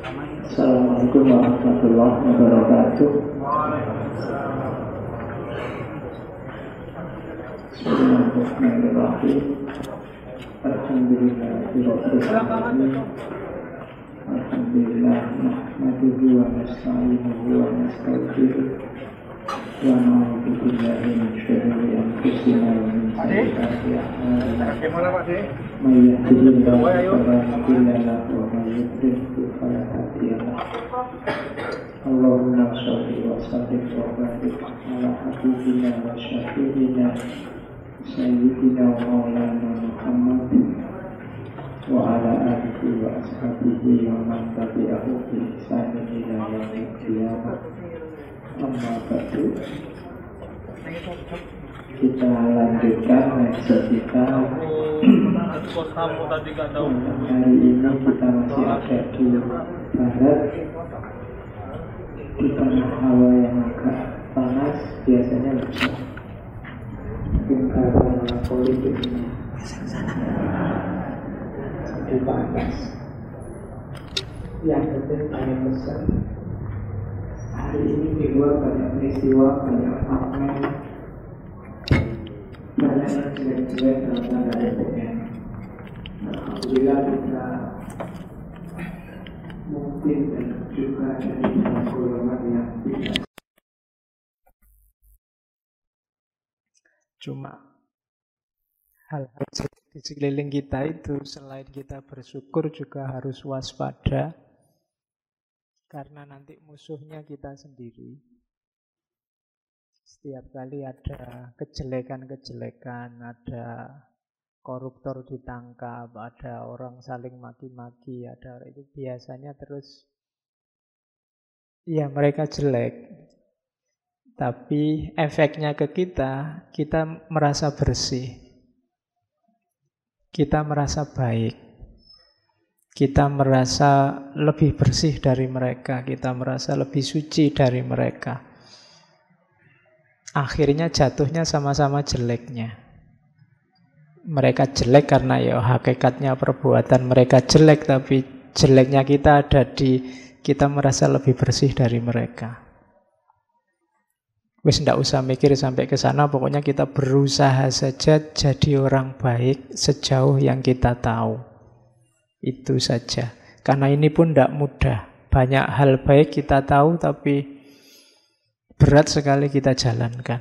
Assalamualaikum warahmatullahi wabarakatuh. Bismillahirrahmanirrahim. Alhamdulillahirrahmanirrahim. Alhamdulillah nahmaduhu wa nasta'inuhu wa nastaghfiruh wa na'udzu billahi min syururi anfusina wa min sayyiati a'malina. May yahdihillahu fala mudilla lahu wa may yudlil fala hadiya lahu. Allahumma shalli wa sallim wa barik ala habibina wa syafi'ina sayyidina wa maulana Muhammad wa ala alihi wa ashabihi wa man tabi'ahu bi ihsanin ila yaumil qiyamah. Amma ba'du. Kita lanjutkan episode kita. Hari ini kita masih ada di barat, di tengah hawa yang agak panas, biasanya hujan. Mungkin karena politiknya di panas. Yang penting saya pesan, hari ini di luar banyak peristiwa, banyak pamer, banyak yang jelek-jelek dalam tanda kutip. Alhamdulillah kita mungkin dan juga dari dalam golongan yang tidak. Cuma hal-hal di sekeliling kita itu selain kita bersyukur juga harus waspada, karena nanti musuhnya kita sendiri. Setiap kali ada kejelekan-kejelekan, ada koruptor ditangkap, ada orang saling maki-maki, ada itu biasanya terus ya mereka jelek. Tapi efeknya ke kita merasa bersih. Kita merasa baik. Kita merasa lebih bersih dari mereka, kita merasa lebih suci dari mereka. Akhirnya jatuhnya sama-sama jeleknya. Mereka jelek karena ya hakikatnya perbuatan mereka jelek, tapi jeleknya kita ada di kita merasa lebih bersih dari mereka. Wis ndak usah mikir sampai ke sana, pokoknya kita berusaha saja jadi orang baik sejauh yang kita tahu. Itu saja. Karena ini pun ndak mudah. Banyak hal baik kita tahu tapi berat sekali kita jalankan.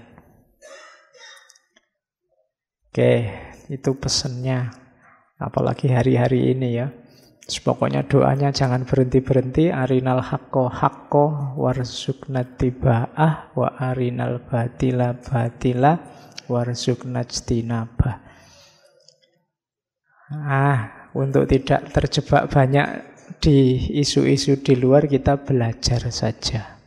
Oke, itu pesannya. Apalagi hari-hari ini ya. Pokoknya doanya jangan berhenti-berhenti. Arinal haqqo haqqo warzuqna tiba'ah wa arinal batila batila warzuqna ijtinabah. Untuk tidak terjebak banyak di isu-isu di luar, kita belajar saja.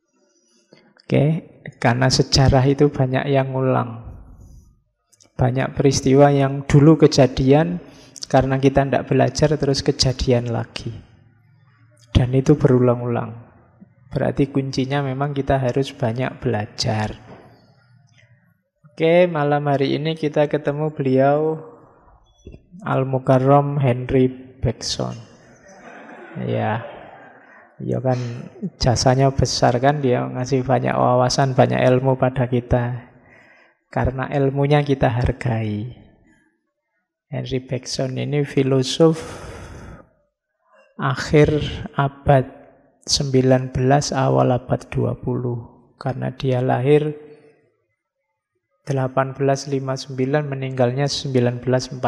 Oke, karena sejarah itu banyak yang ngulang. Banyak peristiwa yang dulu kejadian, karena kita tidak belajar terus kejadian lagi. Dan itu berulang-ulang. Berarti kuncinya memang kita harus banyak belajar. Oke, malam hari ini kita ketemu beliau Al-Mukarram Henry Bergson. Ya kan jasanya besar kan, dia ngasih banyak wawasan, banyak ilmu pada kita. Karena ilmunya kita hargai. Henry Bergson ini filosof akhir abad 19, awal abad 20. Karena dia lahir 1859, meninggalnya 1941.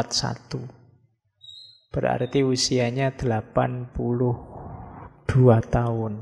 Berarti usianya 82 tahun.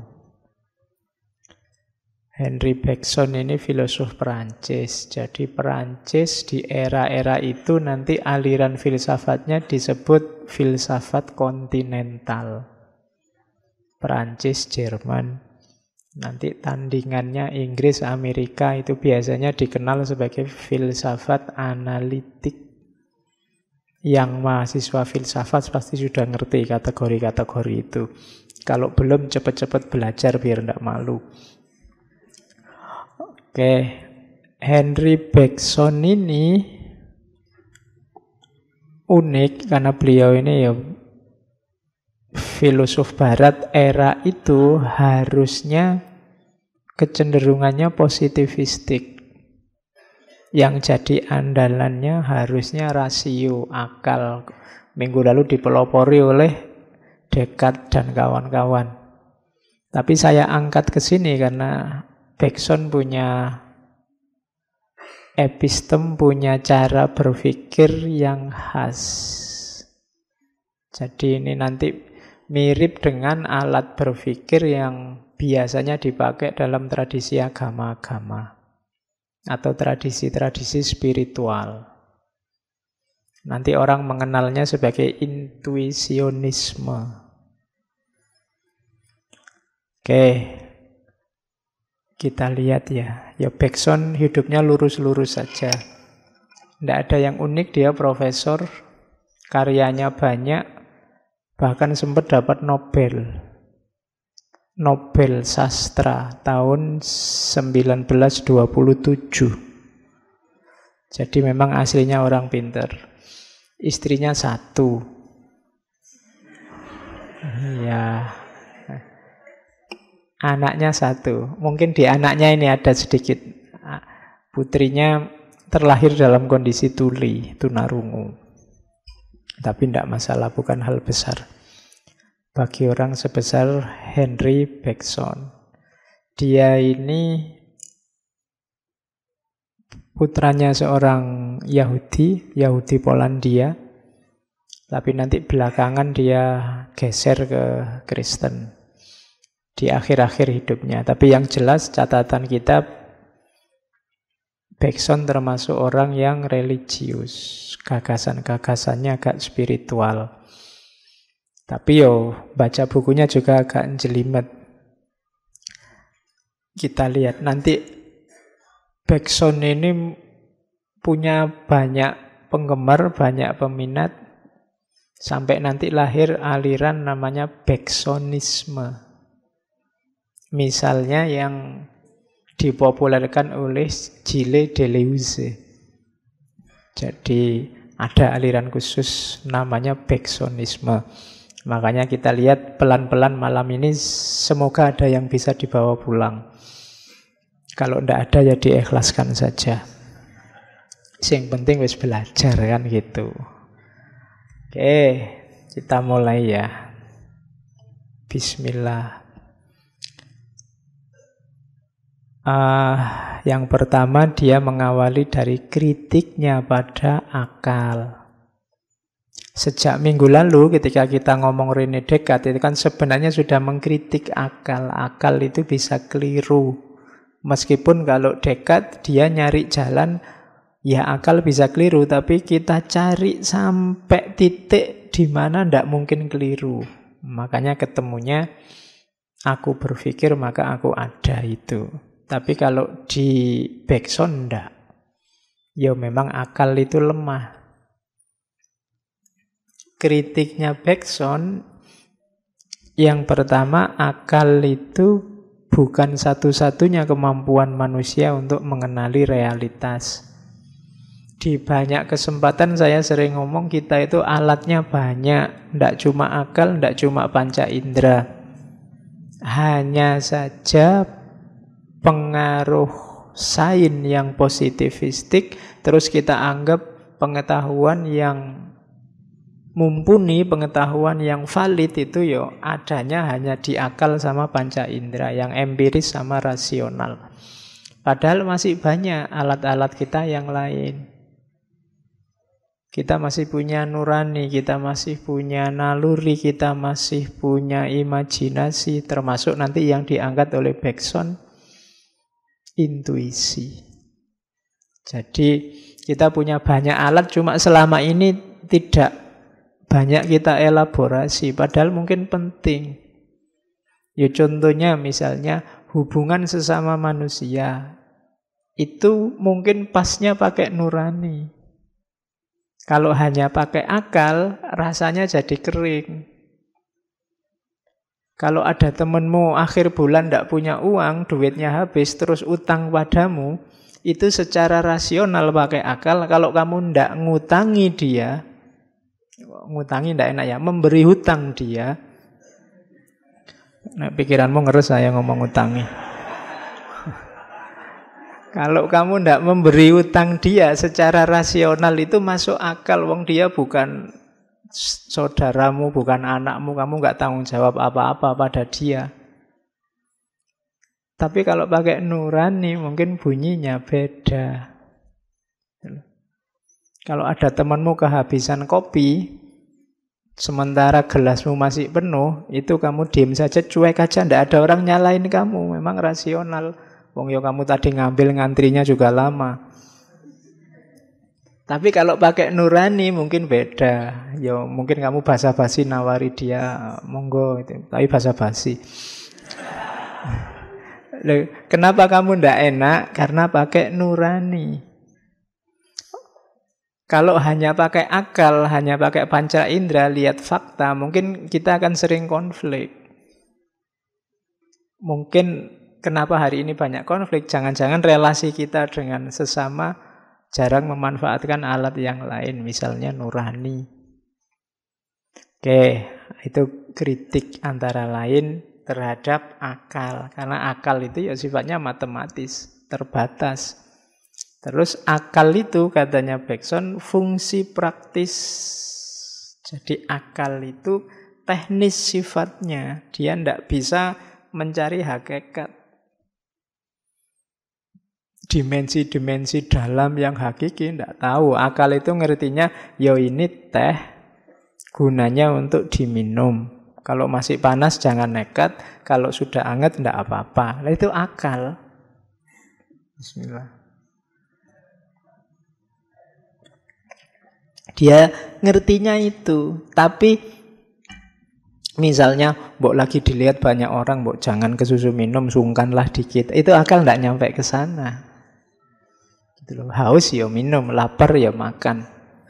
Henry Bergson ini filosof Perancis. Jadi Perancis di era-era itu nanti aliran filsafatnya disebut filsafat kontinental. Perancis, Jerman. Nanti tandingannya Inggris, Amerika itu biasanya dikenal sebagai filsafat analitik. Yang mahasiswa filsafat pasti sudah ngerti kategori-kategori itu. Kalau belum cepat-cepat belajar biar tidak malu. Oke, Henry Bergson ini unik karena beliau ini ya filosof barat era itu harusnya kecenderungannya positivistik. Yang jadi andalannya harusnya rasio, akal. Minggu lalu dipelopori oleh Descartes dan kawan-kawan. Tapi saya angkat ke sini karena Bergson punya epistem, punya cara berpikir yang khas. Jadi ini nanti mirip dengan alat berpikir yang biasanya dipakai dalam tradisi agama-agama atau tradisi-tradisi spiritual. Nanti orang mengenalnya sebagai intuisionisme. Oke, kita lihat ya. Ya Bergson hidupnya lurus-lurus saja. Tidak ada yang unik, dia profesor, karyanya banyak, bahkan sempat dapat Nobel sastra tahun 1927. Jadi memang aslinya orang pinter. Istrinya 1. Ya. Anaknya 1. Mungkin di anaknya ini ada sedikit. Putrinya terlahir dalam kondisi tuli, tunarungu. Tapi tidak masalah, bukan hal besar bagi orang sebesar Henry Bergson. Dia ini putranya seorang Yahudi Polandia, tapi nanti belakangan dia geser ke Kristen di akhir-akhir hidupnya. Tapi yang jelas catatan kita, Bergson termasuk orang yang religius, gagasan-gagasannya agak spiritual. Tapi baca bukunya juga agak jelimet. Kita lihat nanti Bergson ini punya banyak penggemar, banyak peminat, sampai nanti lahir aliran namanya Bergsonisme. Misalnya yang dipopulerkan oleh Gilles Deleuze. Jadi ada aliran khusus namanya Bergsonisme. Makanya kita lihat pelan-pelan malam ini semoga ada yang bisa dibawa pulang. Kalau tidak ada ya diikhlaskan saja. Yang penting wis belajar kan gitu. Oke, kita mulai ya. Bismillah. Yang pertama dia mengawali dari kritiknya pada akal. Sejak minggu lalu ketika kita ngomong René Descartes itu kan sebenarnya sudah mengkritik akal. Akal itu bisa keliru. Meskipun kalau Descartes dia nyari jalan, ya akal bisa keliru, tapi kita cari sampai titik di mana tidak mungkin keliru. Makanya ketemunya aku berpikir maka aku ada itu. Tapi kalau di Bergson enggak. Ya memang akal itu lemah. Kritiknya Bergson yang pertama, akal itu bukan satu-satunya kemampuan manusia untuk mengenali realitas. Di banyak kesempatan saya sering ngomong kita itu alatnya banyak. Tidak cuma akal, tidak cuma panca indera. Hanya saja pengaruh sains yang positivistik terus kita anggap pengetahuan yang mumpuni, pengetahuan yang valid itu adanya hanya di akal sama panca indera, yang empiris sama rasional. Padahal masih banyak alat-alat kita yang lain. Kita masih punya nurani, kita masih punya naluri, kita masih punya imajinasi, termasuk nanti yang diangkat oleh Bergson, intuisi. Jadi kita punya banyak alat, cuma selama ini tidak banyak kita elaborasi, padahal mungkin penting. Ya contohnya misalnya hubungan sesama manusia, itu mungkin pasnya pakai nurani. Kalau hanya pakai akal, rasanya jadi kering. Kalau ada temenmu akhir bulan tidak punya uang, duitnya habis, terus utang padamu, itu secara rasional pakai akal. Kalau kamu tidak ngutangi dia, ngutangi tidak enak ya, memberi hutang dia, Nek pikiranmu ngeres saya ngomong utangi. Kalau kamu ndak memberi utang dia secara rasional itu masuk akal. Wong dia bukan saudaramu, bukan anakmu, kamu nggak tanggung jawab apa-apa pada dia. Tapi kalau pakai nurani mungkin bunyinya beda. Kalau ada temanmu kehabisan kopi, sementara gelasmu masih penuh, itu kamu diam saja, cuek aja, ndak ada orang nyalain kamu, memang rasional. Wong yo kamu tadi ngambil ngantrinya juga lama. Tapi kalau pakai nurani mungkin beda. Yo mungkin kamu basa-basi nawari dia, monggo itu. Tapi basa-basi. Kenapa kamu ndak enak? Karena pakai nurani. Kalau hanya pakai akal, hanya pakai panca indera, lihat fakta, mungkin kita akan sering konflik. Mungkin kenapa hari ini banyak konflik? Jangan-jangan relasi kita dengan sesama jarang memanfaatkan alat yang lain, misalnya nurani. Oke, itu kritik antara lain terhadap akal. Karena akal itu ya sifatnya matematis, terbatas. Terus akal itu katanya Bergson fungsi praktis. Jadi akal itu teknis sifatnya. Dia tidak bisa mencari hakikat. Dimensi-dimensi dalam yang hakiki tidak tahu. Akal itu ngertinya, yo ini teh gunanya untuk diminum. Kalau masih panas jangan nekat. Kalau sudah hangat tidak apa-apa. Nah, itu akal. Bismillah. Dia ngertinya itu. Tapi misalnya mbok lagi dilihat banyak orang, mbok jangan ke susu minum, sungkanlah dikit. Itu akal tidak nyampe ke sana. Gitu loh. Haus ya minum, lapar ya makan.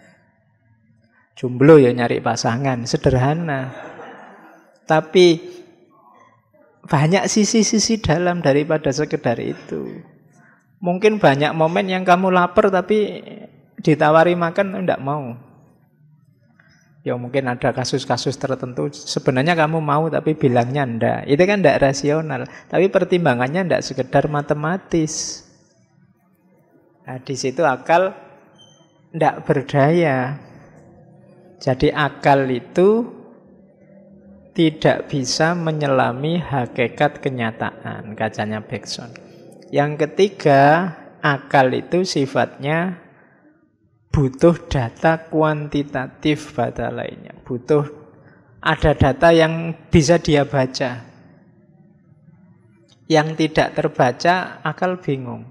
Jomblo ya nyari pasangan, sederhana. Tapi banyak sisi-sisi dalam daripada sekedar itu. Mungkin banyak momen yang kamu lapar tapi ditawari makan enggak mau. Ya mungkin ada kasus-kasus tertentu sebenarnya kamu mau tapi bilangnya enggak. Itu kan enggak rasional. Tapi pertimbangannya enggak sekedar matematis. Nah, di situ akal enggak berdaya. Jadi akal itu tidak bisa menyelami hakikat kenyataan, kacanya Bergson. Yang ketiga, akal itu sifatnya butuh data kuantitatif pada lainnya. Butuh ada data yang bisa dia baca. Yang tidak terbaca, akal bingung.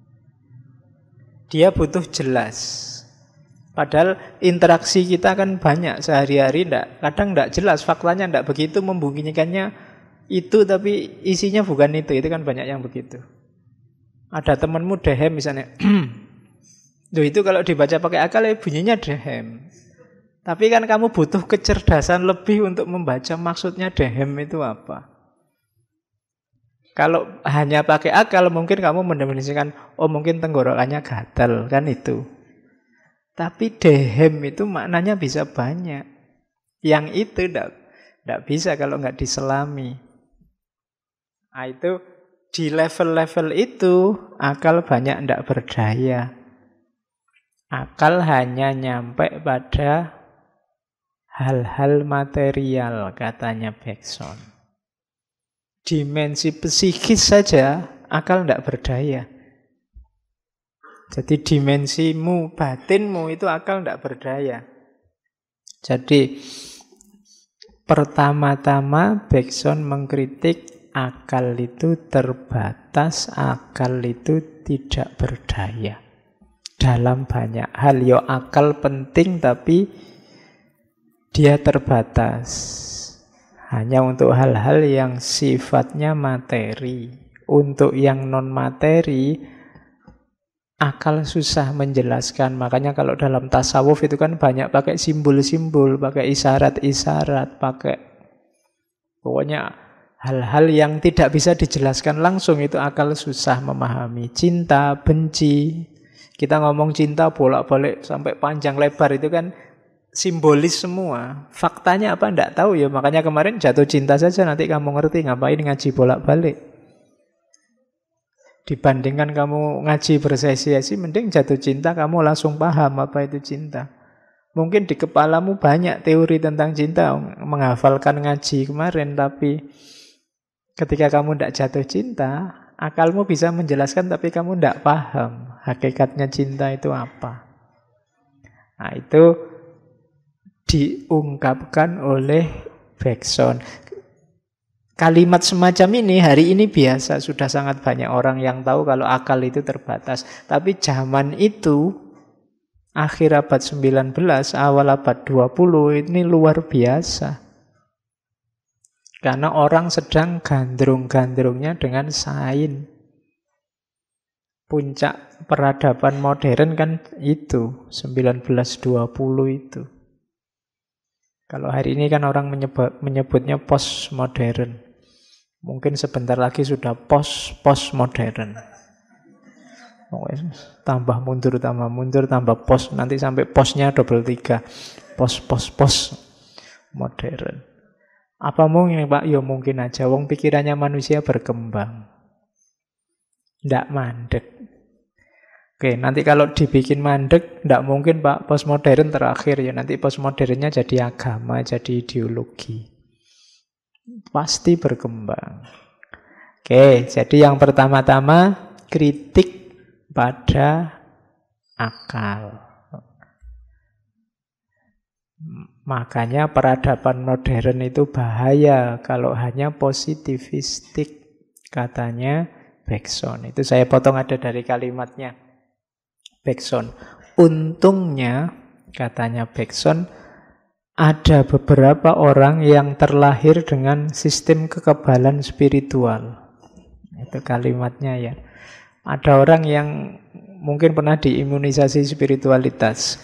Dia butuh jelas. Padahal interaksi kita kan banyak sehari-hari, kadang tidak jelas, faktanya tidak begitu, membunyikannya itu tapi isinya bukan itu kan banyak yang begitu. Ada temanmu dehem misalnya, loh itu kalau dibaca pakai akal ya bunyinya dehem. Tapi kan kamu butuh kecerdasan lebih untuk membaca maksudnya dehem itu apa. Kalau hanya pakai akal mungkin kamu mendefinisikan, oh mungkin tenggorokannya gatal, kan itu. Tapi dehem itu maknanya bisa banyak. Yang itu tidak bisa kalau nggak diselami. Nah, itu di level-level itu akal banyak tidak berdaya. Akal hanya nyampe pada hal-hal material, katanya Bergson. Dimensi psikis saja akal tidak berdaya. Jadi dimensimu, batinmu itu akal tidak berdaya. Jadi pertama-tama Bergson mengkritik akal itu terbatas, akal itu tidak berdaya. Dalam banyak hal, yo akal penting tapi dia terbatas. Hanya untuk hal-hal yang sifatnya materi. Untuk yang non-materi, akal susah menjelaskan. Makanya kalau dalam tasawuf itu kan banyak pakai simbol-simbol, pakai isyarat-isyarat, pakai pokoknya hal-hal yang tidak bisa dijelaskan langsung, itu akal susah memahami. Cinta, benci. Kita ngomong cinta bolak-balik sampai panjang lebar itu kan simbolis semua. Faktanya apa enggak tahu ya. Makanya kemarin jatuh cinta saja nanti kamu ngerti, ngapain ngaji bolak-balik. Dibandingkan kamu ngaji bersesi-sesi, mending jatuh cinta kamu langsung paham apa itu cinta. Mungkin di kepalamu banyak teori tentang cinta, menghafalkan ngaji kemarin, tapi ketika kamu tidak jatuh cinta, akalmu bisa menjelaskan tapi kamu tidak paham hakikatnya cinta itu apa. Nah, itu diungkapkan oleh Bergson. Kalimat semacam ini hari ini biasa, sudah sangat banyak orang yang tahu kalau akal itu terbatas. Tapi zaman itu, akhir abad 19, awal abad 20, ini luar biasa. Karena orang sedang gandrung-gandrungnya dengan sains. Puncak peradaban modern kan itu, 1920 itu. Kalau hari ini kan orang menyebutnya postmodern. Mungkin sebentar lagi sudah postmodern. Tambah mundur, tambah post. Nanti sampai postnya double 3. Post modern. Apa mungkin Pak? Ya mungkin aja. Wong pikirannya manusia berkembang. Ndak mandek. Oke, nanti kalau dibikin mandek, ndak mungkin Pak postmodern terakhir ya. Nanti postmodernnya jadi agama, jadi ideologi. Pasti berkembang. Oke, jadi yang pertama-tama kritik pada akal. Makanya peradaban modern itu bahaya kalau hanya positivistik, katanya Bergson. Itu saya potong ada dari kalimatnya Bergson. Untungnya, katanya Bergson, ada beberapa orang yang terlahir dengan sistem kekebalan spiritual. Itu kalimatnya ya. Ada orang yang mungkin pernah diimunisasi spiritualitas.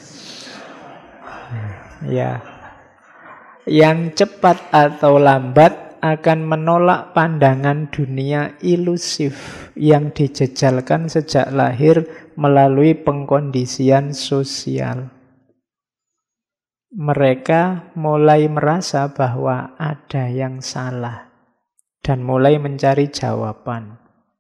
Ya. Yang cepat atau lambat akan menolak pandangan dunia ilusif yang dijejalkan sejak lahir melalui pengkondisian sosial. Mereka mulai merasa bahwa ada yang salah dan mulai mencari jawaban.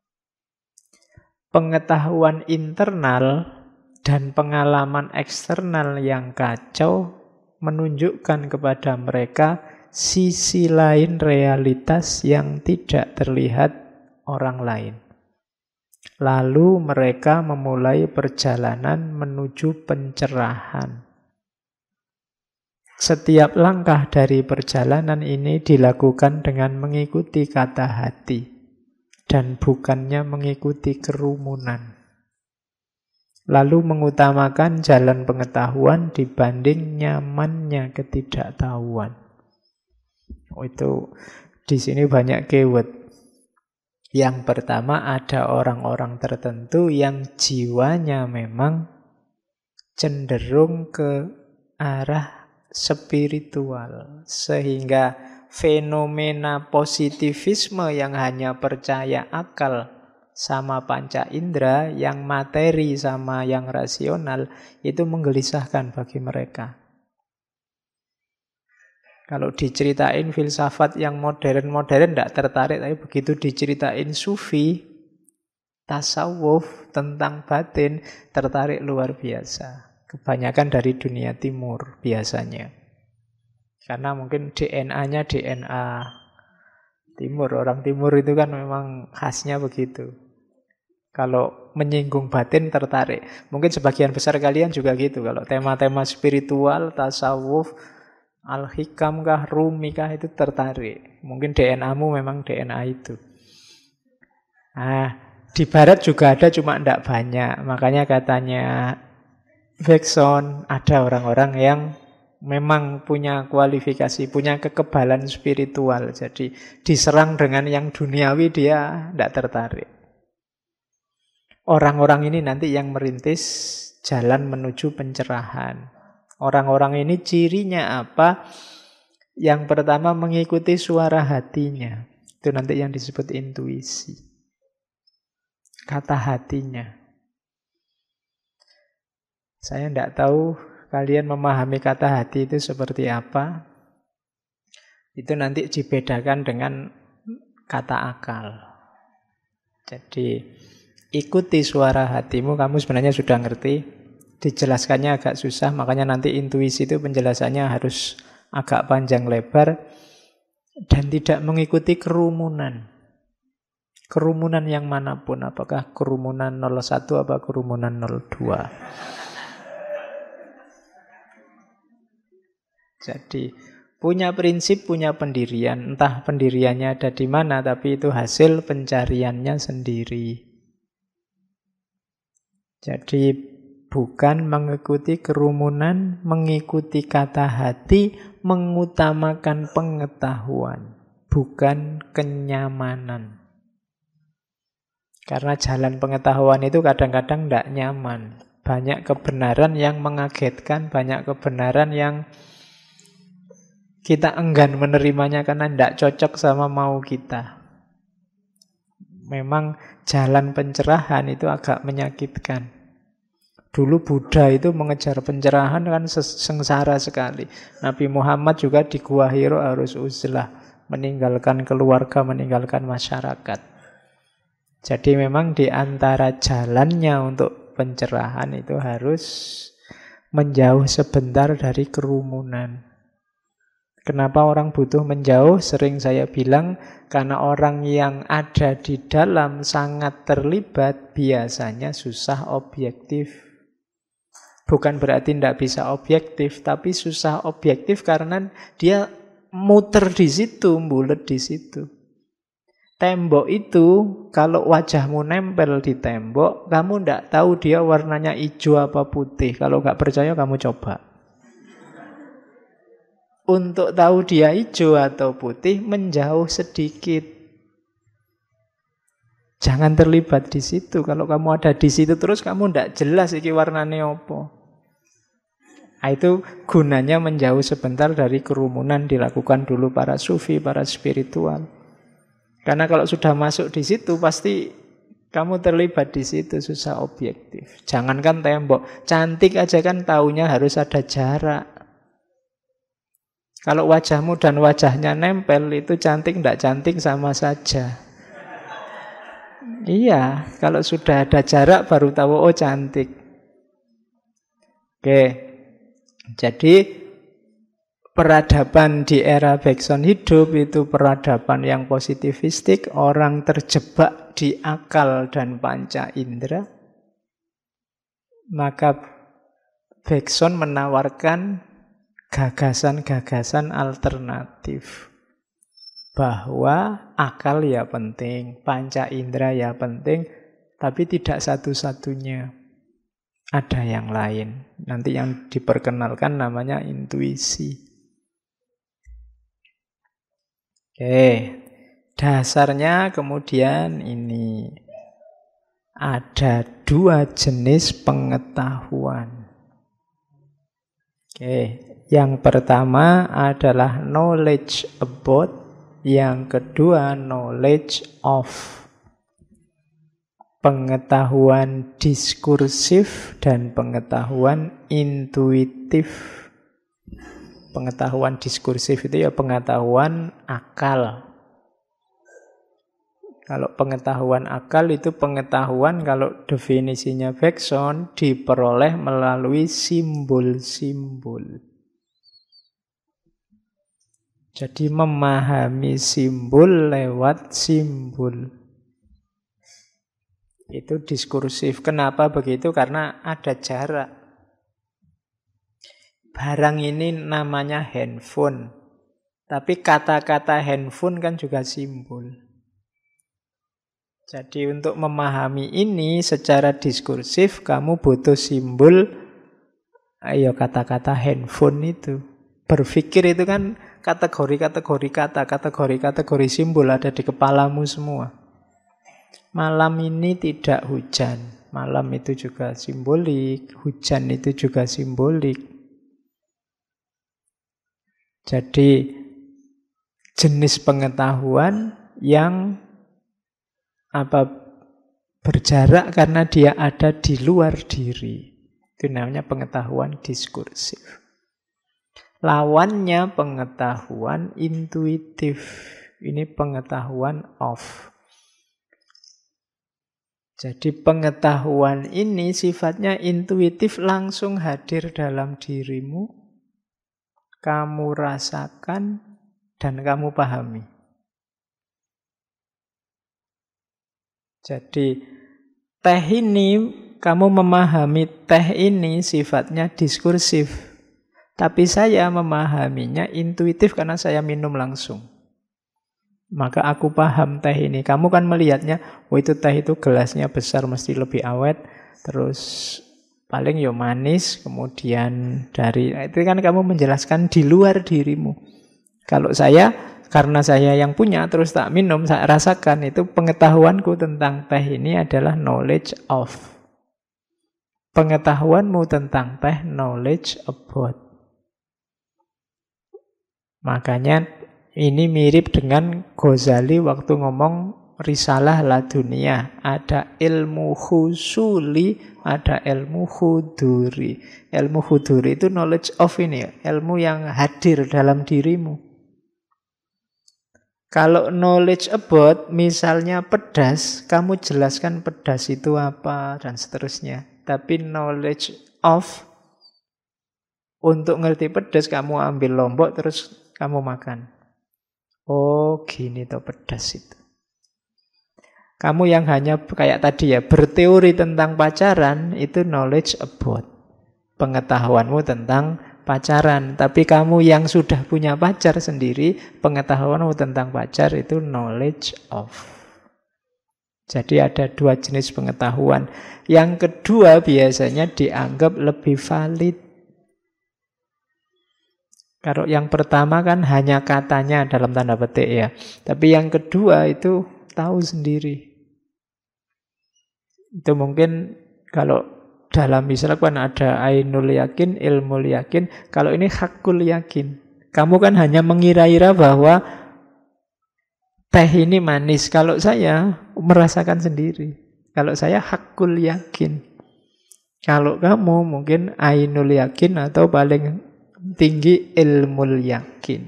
Pengetahuan internal dan pengalaman eksternal yang kacau menunjukkan kepada mereka sisi lain realitas yang tidak terlihat orang lain. Lalu mereka memulai perjalanan menuju pencerahan. Setiap langkah dari perjalanan ini dilakukan dengan mengikuti kata hati dan bukannya mengikuti kerumunan. Lalu mengutamakan jalan pengetahuan dibanding nyamannya ketidaktahuan. Itu di sini banyak keyword. Yang pertama ada orang-orang tertentu yang jiwanya memang cenderung ke arah spiritual, sehingga fenomena positivisme yang hanya percaya akal sama panca indera, yang materi sama yang rasional, itu menggelisahkan bagi mereka. Kalau diceritain filsafat yang modern-modern tidak tertarik, tapi begitu diceritain sufi, tasawuf, tentang batin, tertarik luar biasa. Kebanyakan dari dunia timur biasanya. Karena mungkin DNA-nya DNA timur. Orang timur itu kan memang khasnya begitu. Kalau menyinggung batin tertarik. Mungkin sebagian besar kalian juga gitu. Kalau tema-tema spiritual, tasawuf, al-hikam kah, rumi kah, itu tertarik. Mungkin DNA-mu memang DNA itu. Nah, di barat juga ada, cuma tidak banyak. Makanya katanya Bergson, ada orang-orang yang memang punya kualifikasi, punya kekebalan spiritual. Jadi diserang dengan yang duniawi dia tidak tertarik. Orang-orang ini nanti yang merintis jalan menuju pencerahan. Orang-orang ini cirinya apa? Yang pertama mengikuti suara hatinya. Itu nanti yang disebut intuisi. Kata hatinya. Saya tidak tahu kalian memahami kata hati itu seperti apa, itu nanti dibedakan dengan kata akal. Jadi ikuti suara hatimu, kamu sebenarnya sudah ngerti. Dijelaskannya agak susah, makanya nanti intuisi itu penjelasannya harus agak panjang lebar. Dan tidak mengikuti kerumunan. Kerumunan yang manapun, apakah kerumunan 01 apa kerumunan 02. Jadi punya prinsip, punya pendirian. Entah pendiriannya ada di mana, tapi itu hasil pencariannya sendiri. Jadi bukan mengikuti kerumunan, mengikuti kata hati, mengutamakan pengetahuan, bukan kenyamanan. Karena jalan pengetahuan itu kadang-kadang tidak nyaman. Banyak kebenaran yang mengagetkan, banyak kebenaran yang kita enggan menerimanya karena tidak cocok sama mau kita. Memang jalan pencerahan itu agak menyakitkan. Dulu Buddha itu mengejar pencerahan kan sengsara sekali. Nabi Muhammad juga di Gua Hiro harus uzlah, meninggalkan keluarga, meninggalkan masyarakat. Jadi memang di antara jalannya untuk pencerahan itu harus menjauh sebentar dari kerumunan. Kenapa orang butuh menjauh? Sering saya bilang, karena orang yang ada di dalam sangat terlibat, biasanya susah objektif. Bukan berarti tidak bisa objektif, tapi susah objektif karena dia muter di situ, bulet di situ. Tembok itu, kalau wajahmu nempel di tembok, kamu tidak tahu dia warnanya hijau apa putih. Kalau nggak percaya, kamu coba. Untuk tahu dia hijau atau putih, menjauh sedikit. Jangan terlibat di situ. Kalau kamu ada di situ terus, kamu tidak jelas iki warnanya apa. Nah, itu gunanya menjauh sebentar dari kerumunan, dilakukan dulu para sufi, para spiritual. Karena kalau sudah masuk di situ, pasti kamu terlibat di situ, susah objektif. Jangankan tembok, cantik aja kan taunya harus ada jarak. Kalau wajahmu dan wajahnya nempel, itu cantik tidak cantik sama saja. Iya, kalau sudah ada jarak baru tahu, oh cantik. Oke, jadi peradaban di era Bergson hidup itu peradaban yang positivistik, orang terjebak di akal dan panca indera. Maka Bergson menawarkan gagasan-gagasan alternatif. Bahwa akal ya penting, panca indera ya penting, tapi tidak satu-satunya. Ada yang lain. Nanti yang diperkenalkan namanya intuisi. Oke, dasarnya kemudian ini ada dua jenis pengetahuan. Oke, yang pertama adalah knowledge about, yang kedua knowledge of. Pengetahuan diskursif dan pengetahuan intuitif. Pengetahuan diskursif itu ya pengetahuan akal. Kalau pengetahuan akal itu pengetahuan, kalau definisinya Bergson, diperoleh melalui simbol-simbol. Jadi memahami simbol lewat simbol. Itu diskursif. Kenapa begitu? Karena ada jarak. Barang ini namanya handphone. Tapi kata-kata handphone kan juga simbol. Jadi untuk memahami ini secara diskursif, kamu butuh simbol, ayo kata-kata handphone itu. Berpikir itu kan kategori-kategori kata, kategori-kategori simbol ada di kepalamu semua. Malam ini tidak hujan. Malam itu juga simbolik, hujan itu juga simbolik. Jadi jenis pengetahuan yang berjarak karena dia ada di luar diri. Itu namanya pengetahuan diskursif. Lawannya pengetahuan intuitif. Ini pengetahuan off. Jadi pengetahuan ini sifatnya intuitif, langsung hadir dalam dirimu. Kamu rasakan dan kamu pahami. Jadi teh ini, kamu memahami teh ini sifatnya diskursif. Tapi saya memahaminya intuitif karena saya minum langsung. Maka aku paham teh ini. Kamu kan melihatnya, oh itu teh itu gelasnya besar mesti lebih awet. Terus paling ya manis. Kemudian dari, itu kan kamu menjelaskan di luar dirimu. Kalau saya, karena saya yang punya terus tak minum, saya rasakan, itu pengetahuanku tentang teh ini adalah knowledge of. Pengetahuanmu tentang teh, knowledge about. Makanya ini mirip dengan Ghazali waktu ngomong Risalah Laduniyah. Ada ilmu husuli, ada ilmu huduri. Ilmu huduri itu knowledge of ini, ilmu yang hadir dalam dirimu. Kalau knowledge about, misalnya pedas, kamu jelaskan pedas itu apa, dan seterusnya. Tapi knowledge of, untuk ngerti pedas, kamu ambil lombok, terus kamu makan. Oh, gini toh pedas itu. Kamu yang hanya kayak tadi ya, berteori tentang pacaran, itu knowledge about. Pengetahuanmu tentang pacaran. Tapi kamu yang sudah punya pacar sendiri, pengetahuanmu tentang pacar itu knowledge of. Jadi ada dua jenis pengetahuan. Yang kedua biasanya dianggap lebih valid. Kalau yang pertama kan hanya katanya dalam tanda petik ya. Tapi yang kedua itu tahu sendiri. Itu mungkin kalau dalam Islam kan ada ainul yakin, ilmul yakin. Kalau ini hakul yakin. Kamu kan hanya mengira-ira bahwa teh ini manis. Kalau saya merasakan sendiri. Kalau saya hakul yakin. Kalau kamu mungkin ainul yakin atau paling tinggi ilmul yakin.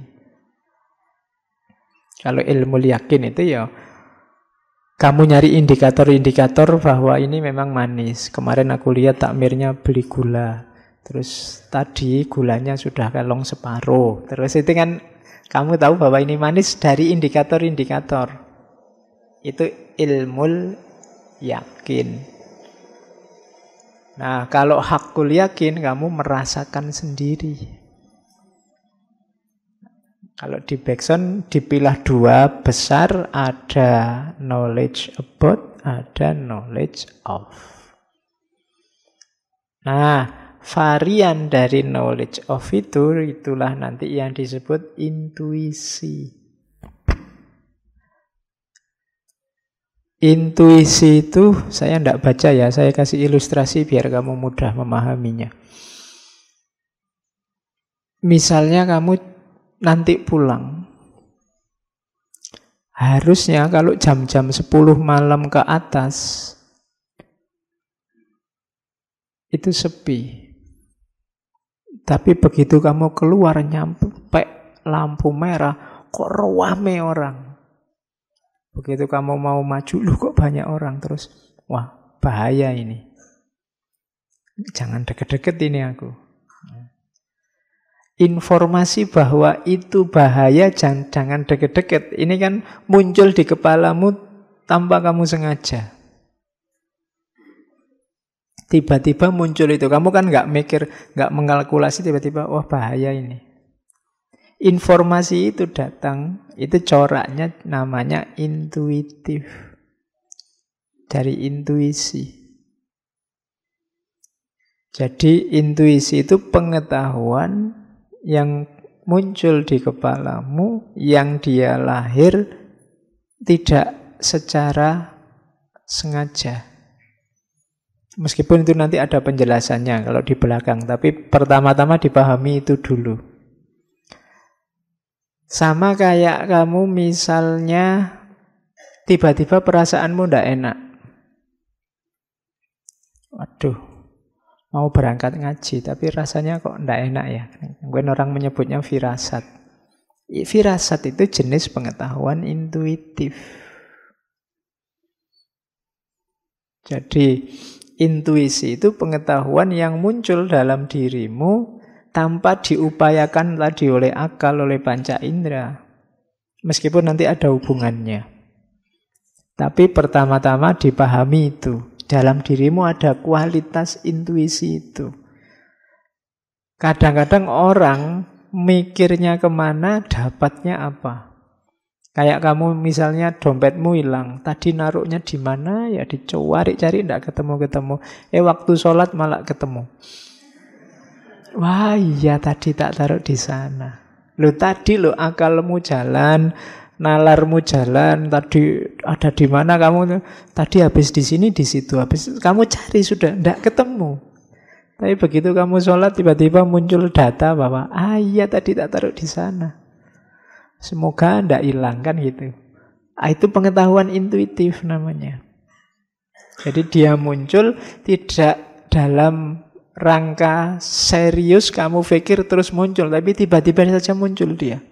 Kalau ilmul yakin itu ya kamu nyari indikator-indikator bahwa ini memang manis. Kemarin aku lihat takmirnya beli gula. Terus tadi gulanya sudah kalong separuh. Terus itu kan kamu tahu bahwa ini manis dari indikator-indikator. Itu ilmul yakin. Nah, kalau hakul yakin kamu merasakan sendiri. Kalau di Bergson dipilah dua besar, ada knowledge about, ada knowledge of. Nah, varian dari knowledge of itu, itulah nanti yang disebut intuisi. Intuisi itu saya tidak baca ya, saya kasih ilustrasi biar kamu mudah memahaminya. Misalnya kamu nanti pulang. Harusnya kalau jam-jam 10 malam ke atas itu sepi. Tapi begitu kamu keluar nyampe lampu merah, kok rame orang. Begitu kamu mau maju, loh kok banyak orang. Terus, wah bahaya ini. Jangan deket-deket ini aku. Informasi bahwa itu bahaya, jangan deket-deket. Ini kan muncul di kepalamu tanpa kamu sengaja. Tiba-tiba muncul itu. Kamu kan nggak mikir, nggak mengalkulasi, tiba-tiba, wah bahaya ini. Informasi itu datang, itu coraknya namanya intuitif. Dari intuisi. Jadi intuisi itu pengetahuan yang muncul di kepalamu, yang dia lahir tidak secara sengaja. Meskipun itu nanti ada penjelasannya kalau di belakang, tapi pertama-tama dipahami itu dulu. Sama kayak kamu misalnya tiba-tiba perasaanmu tidak enak. Waduh, mau berangkat ngaji, tapi rasanya kok ndak enak ya. Mungkin orang menyebutnya firasat. Firasat itu jenis pengetahuan intuitif. Jadi intuisi itu pengetahuan yang muncul dalam dirimu tanpa diupayakan tadi oleh akal, oleh panca indera. Meskipun nanti ada hubungannya. Tapi pertama-tama dipahami itu. Dalam dirimu ada kualitas intuisi itu. Kadang-kadang orang mikirnya kemana, dapatnya apa. Kayak kamu misalnya dompetmu hilang, tadi naruhnya di mana ya dicari-cari tidak ketemu-ketemu. Waktu sholat malah ketemu. Wah iya tadi tak taruh di sana. Tadi akalmu jalan, nalarmu jalan, tadi ada di mana kamu? Tadi habis di sini di situ, habis kamu cari sudah tidak ketemu. Tapi begitu kamu sholat tiba-tiba muncul data bahwa iya tadi tak taruh di sana. Semoga tidak hilang kan gitu. Itu pengetahuan intuitif namanya. Jadi dia muncul tidak dalam rangka serius kamu pikir terus muncul, tapi tiba-tiba saja muncul dia.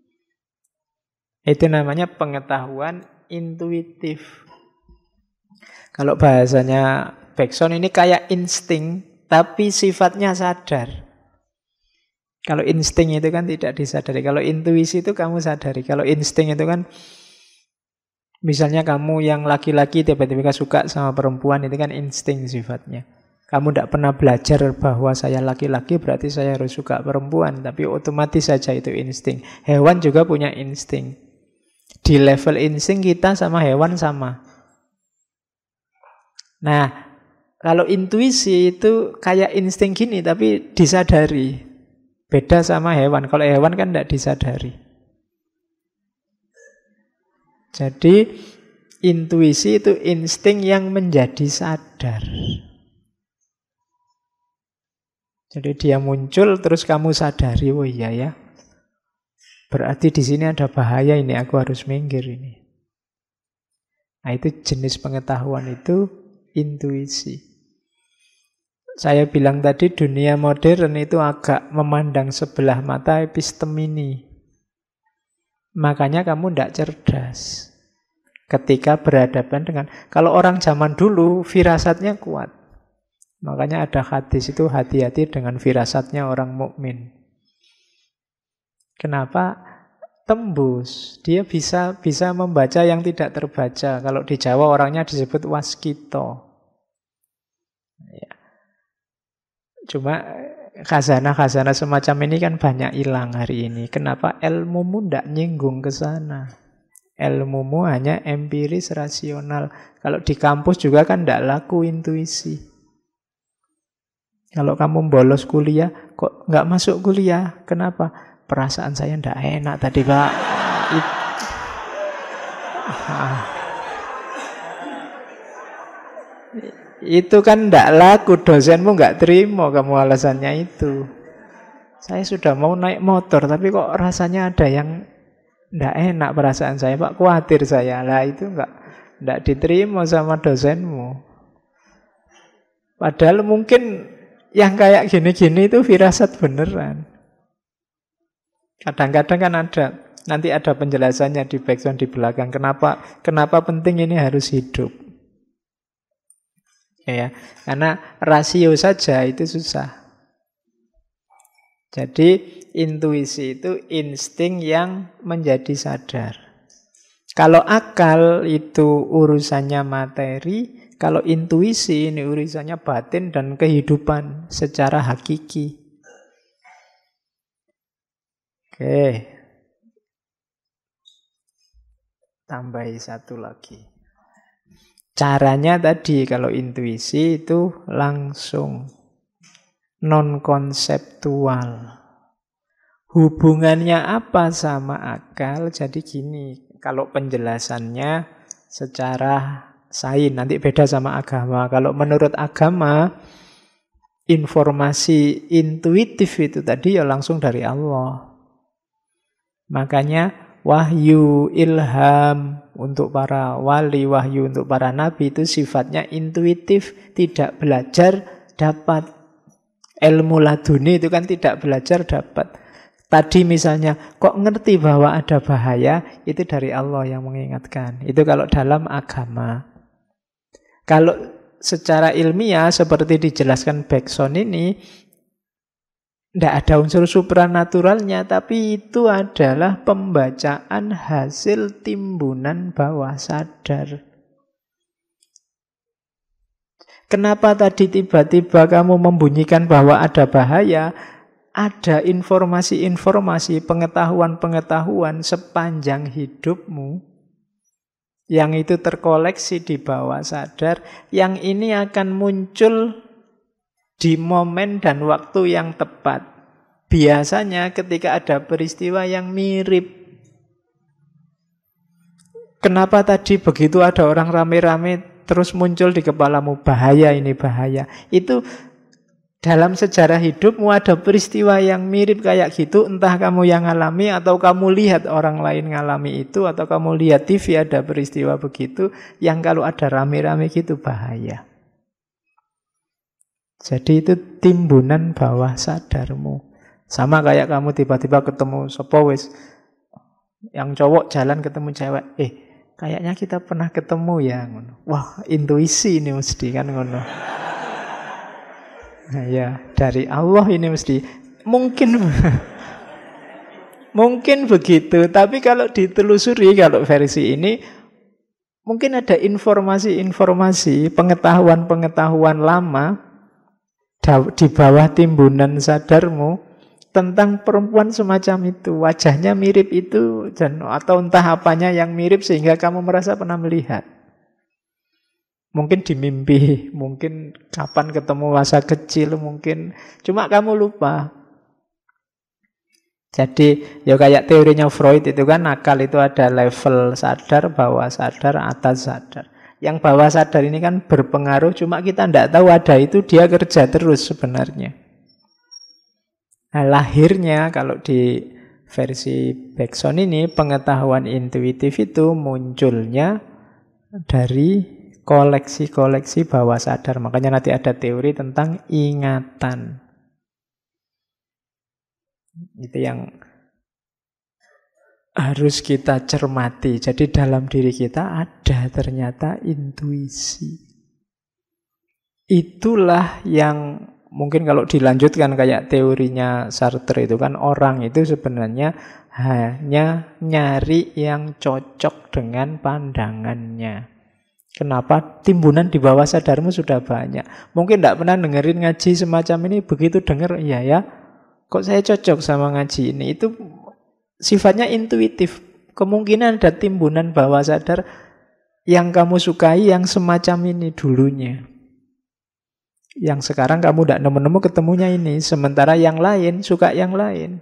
Itu namanya pengetahuan intuitif. Kalau bahasanya Bergson ini kayak insting, tapi sifatnya sadar. Kalau insting itu kan tidak disadari. Kalau intuisi itu kamu sadari. Kalau insting itu kan, misalnya kamu yang laki-laki tiba-tiba suka sama perempuan, itu kan insting sifatnya. Kamu tidak pernah belajar bahwa saya laki-laki berarti saya harus suka perempuan. Tapi otomatis saja itu insting. Hewan juga punya insting. Di level insting kita sama hewan sama. Nah, kalau intuisi itu kayak insting gini tapi disadari. Beda sama hewan. Kalau hewan kan tidak disadari. Jadi intuisi itu insting yang menjadi sadar. Jadi dia muncul terus kamu sadari, oh iya ya. Berarti di sini ada bahaya ini, aku harus minggir ini. Nah, itu jenis pengetahuan itu intuisi. Saya bilang tadi dunia modern itu agak memandang sebelah mata epistemini. Makanya kamu tidak cerdas ketika berhadapan dengan... Kalau orang zaman dulu firasatnya kuat. Makanya ada hadis itu hati-hati dengan firasatnya orang mukmin. Kenapa? Tembus. Dia bisa membaca yang tidak terbaca. Kalau di Jawa orangnya disebut waskito. Ya. Cuma khazanah-khazanah semacam ini kan banyak hilang hari ini. Kenapa? Ilmumu tidak nyinggung ke sana. Ilmumu hanya empiris, rasional. Kalau di kampus juga kan tidak laku intuisi. Kalau kamu bolos kuliah, kok nggak masuk kuliah? Kenapa? Perasaan saya tidak enak tadi, Pak. Itu kan tidak laku, dosenmu nggak terima kamu alasannya itu. Saya sudah mau naik motor, tapi kok rasanya ada yang tidak enak perasaan saya, Pak, khawatir saya. Lah itu nggak diterima sama dosenmu. Padahal mungkin yang kayak gini-gini itu firasat beneran. Kadang-kadang kan nanti ada penjelasannya di background di belakang. Kenapa penting ini harus hidup. Ya, karena rasio saja itu susah. Jadi intuisi itu insting yang menjadi sadar. Kalau akal itu urusannya materi, kalau intuisi ini urusannya batin dan kehidupan secara hakiki. Oke. Tambahi satu lagi. Caranya tadi kalau intuisi itu langsung non-konseptual. Hubungannya apa sama akal? Jadi gini, kalau penjelasannya secara sains nanti beda sama agama. Kalau menurut agama, informasi intuitif itu tadi ya langsung dari Allah. Makanya wahyu, ilham untuk para wali, wahyu untuk para nabi itu sifatnya intuitif, tidak belajar, dapat. Ilmu laduni itu kan tidak belajar dapat. Tadi misalnya, kok ngerti bahwa ada bahaya, itu dari Allah yang mengingatkan. Itu kalau dalam agama. Kalau secara ilmiah, seperti dijelaskan Bergson ini, tidak ada unsur supranaturalnya, tapi itu adalah pembacaan hasil timbunan bawah sadar. Kenapa tadi tiba-tiba kamu membunyikan bahwa ada bahaya? Ada informasi-informasi, pengetahuan-pengetahuan sepanjang hidupmu yang itu terkoleksi di bawah sadar, yang ini akan muncul di momen dan waktu yang tepat. Biasanya ketika ada peristiwa yang mirip. Kenapa tadi begitu ada orang rame-rame terus muncul di kepalamu, bahaya ini bahaya. Itu dalam sejarah hidupmu ada peristiwa yang mirip kayak gitu, entah kamu yang ngalami atau kamu lihat orang lain ngalami itu, atau kamu lihat TV ada peristiwa begitu, yang kalau ada rame-rame gitu bahaya. Jadi itu timbunan bawah sadarmu. Sama kayak kamu tiba-tiba ketemu sopo wis, yang cowok jalan ketemu cewek, kayaknya kita pernah ketemu ya, ngono. Wah, intuisi ini mesti kan ngono. Nah, ya, dari Allah ini mesti. Mungkin begitu, tapi kalau ditelusuri, kalau versi ini mungkin ada informasi-informasi, pengetahuan-pengetahuan lama di bawah timbunan sadarmu tentang perempuan semacam itu, wajahnya mirip itu, dan atau entah apanya yang mirip sehingga kamu merasa pernah melihat. Mungkin di mimpi, mungkin kapan ketemu masa kecil, mungkin cuma kamu lupa. Jadi ya kayak teorinya Freud itu kan, akal itu ada level sadar, bawah sadar, atas sadar. Yang bawah sadar ini kan berpengaruh, cuma kita tidak tahu ada itu, dia kerja terus sebenarnya. Nah, lahirnya kalau di versi Bergson ini, pengetahuan intuitif itu munculnya dari koleksi-koleksi bawah sadar. Makanya nanti ada teori tentang ingatan. Itu yang harus kita cermati. Jadi dalam diri kita ada ternyata intuisi. Itulah yang mungkin kalau dilanjutkan kayak teorinya Sartre itu kan, orang itu sebenarnya hanya nyari yang cocok dengan pandangannya. Kenapa? Timbunan di bawah sadarmu sudah banyak. Mungkin tidak pernah dengerin ngaji semacam ini, begitu denger, iya ya, kok saya cocok sama ngaji ini. Itu sifatnya intuitif. Kemungkinan ada timbunan bawah sadar yang kamu sukai yang semacam ini dulunya. Yang sekarang kamu tidak nemu-nemu ketemunya ini. Sementara yang lain suka yang lain.